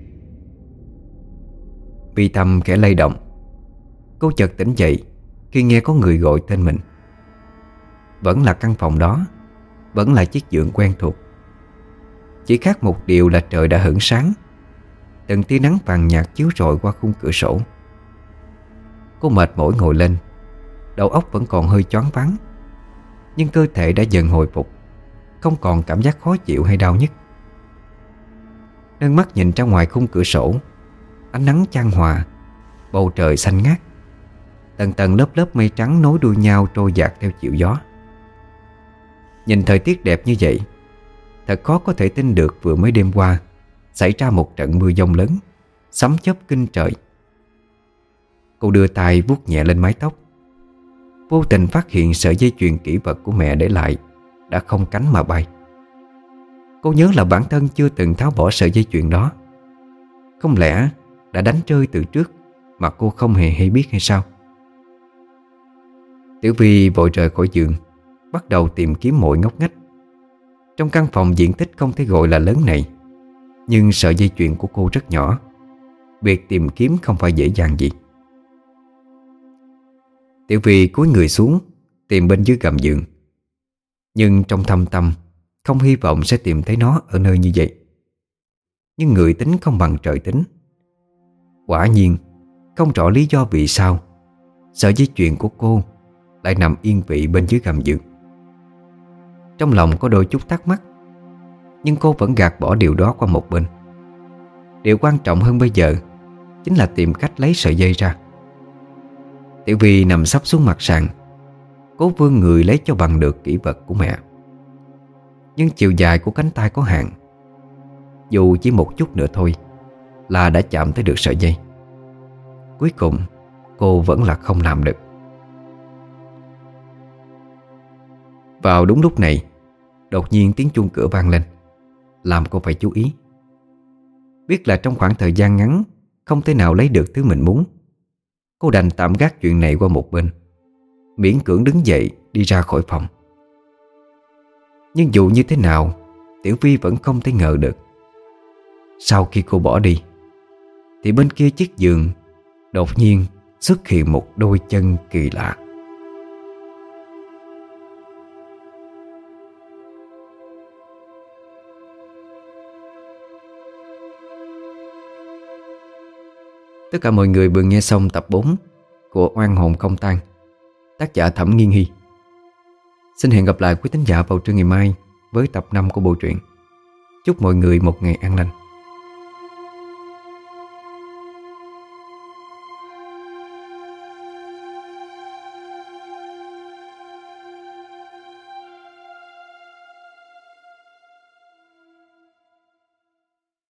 Mi tâm khẽ lay động. Cô chợt tỉnh dậy khi nghe có người gọi tên mình. Vẫn là căn phòng đó, vẫn là chiếc giường quen thuộc. Chỉ khác một điều là trời đã hửng sáng, từng tia nắng vàng nhạt chiếu rọi qua khung cửa sổ. Cô mệt mỏi ngồi lên, đầu óc vẫn còn hơi choáng váng, nhưng cơ thể đã dần hồi phục, không còn cảm giác khó chịu hay đau nhức. Nâng mắt nhìn ra ngoài khung cửa sổ, ánh nắng chan hòa, bầu trời xanh ngát, tầng tầng lớp lớp mây trắng nối đuôi nhau trôi dạt theo chiều gió. Nhìn thời tiết đẹp như vậy, thật khó có thể tin được vừa mới đêm qua xảy ra một trận mưa giông lớn, sấm chớp kinh trời. Cô đưa tay vuốt nhẹ lên mái tóc, vô tình phát hiện sợi dây chuyền kỷ vật của mẹ để lại đã không cánh mà bay. Cô nhớ là bản thân chưa từng tháo bỏ sợi dây chuyền đó. Không lẽ đã đánh rơi từ trước mà cô không hề hay biết hay sao? Tiểu Vi vội rời khỏi giường, bắt đầu tìm kiếm mọi ngóc ngách. Trong căn phòng diện tích không thể gọi là lớn này, nhưng sợi dây chuyền của cô rất nhỏ, việc tìm kiếm không phải dễ dàng gì. Tiểu Vi cúi người xuống tìm bên dưới gầm giường, nhưng trong thâm tâm không hy vọng sẽ tìm thấy nó ở nơi như vậy. Nhưng người tính không bằng trời tính. Quả nhiên không rõ lý do vì sao sợi dây chuyền của cô lại nằm yên vị bên dưới gầm giường. Trong lòng có đôi chút thắc mắc, nhưng cô vẫn gạt bỏ điều đó qua một bên. Điều quan trọng hơn bây giờ chính là tìm cách lấy sợi dây ra. Tiểu Vi nằm sấp xuống mặt sàn, cố vươn người lấy cho bằng được kỷ vật của mẹ. Nhưng chiều dài của cánh tay có hạn, dù chỉ một chút nữa thôi là đã chạm tới được sợi dây. Cuối cùng cô vẫn là không làm được. Vào đúng lúc này, đột nhiên tiếng chuông cửa vang lên, làm cô phải chú ý. Biết là trong khoảng thời gian ngắn không thể nào lấy được thứ mình muốn, cô đành tạm gác chuyện này qua một bên, miễn cưỡng đứng dậy đi ra khỏi phòng. Nhưng dù như thế nào, Tiểu Vi vẫn không thể ngờ được, sau khi cô bỏ đi thì bên kia chiếc giường đột nhiên xuất hiện một đôi chân kỳ lạ. Tất cả mọi người vừa nghe xong tập 4 của Oan hồn không tan, tác giả Thẩm Nghiên Hy. Xin hẹn gặp lại quý thính giả vào trưa ngày mai với tập 5 của bộ truyện. Chúc mọi người một ngày an lành.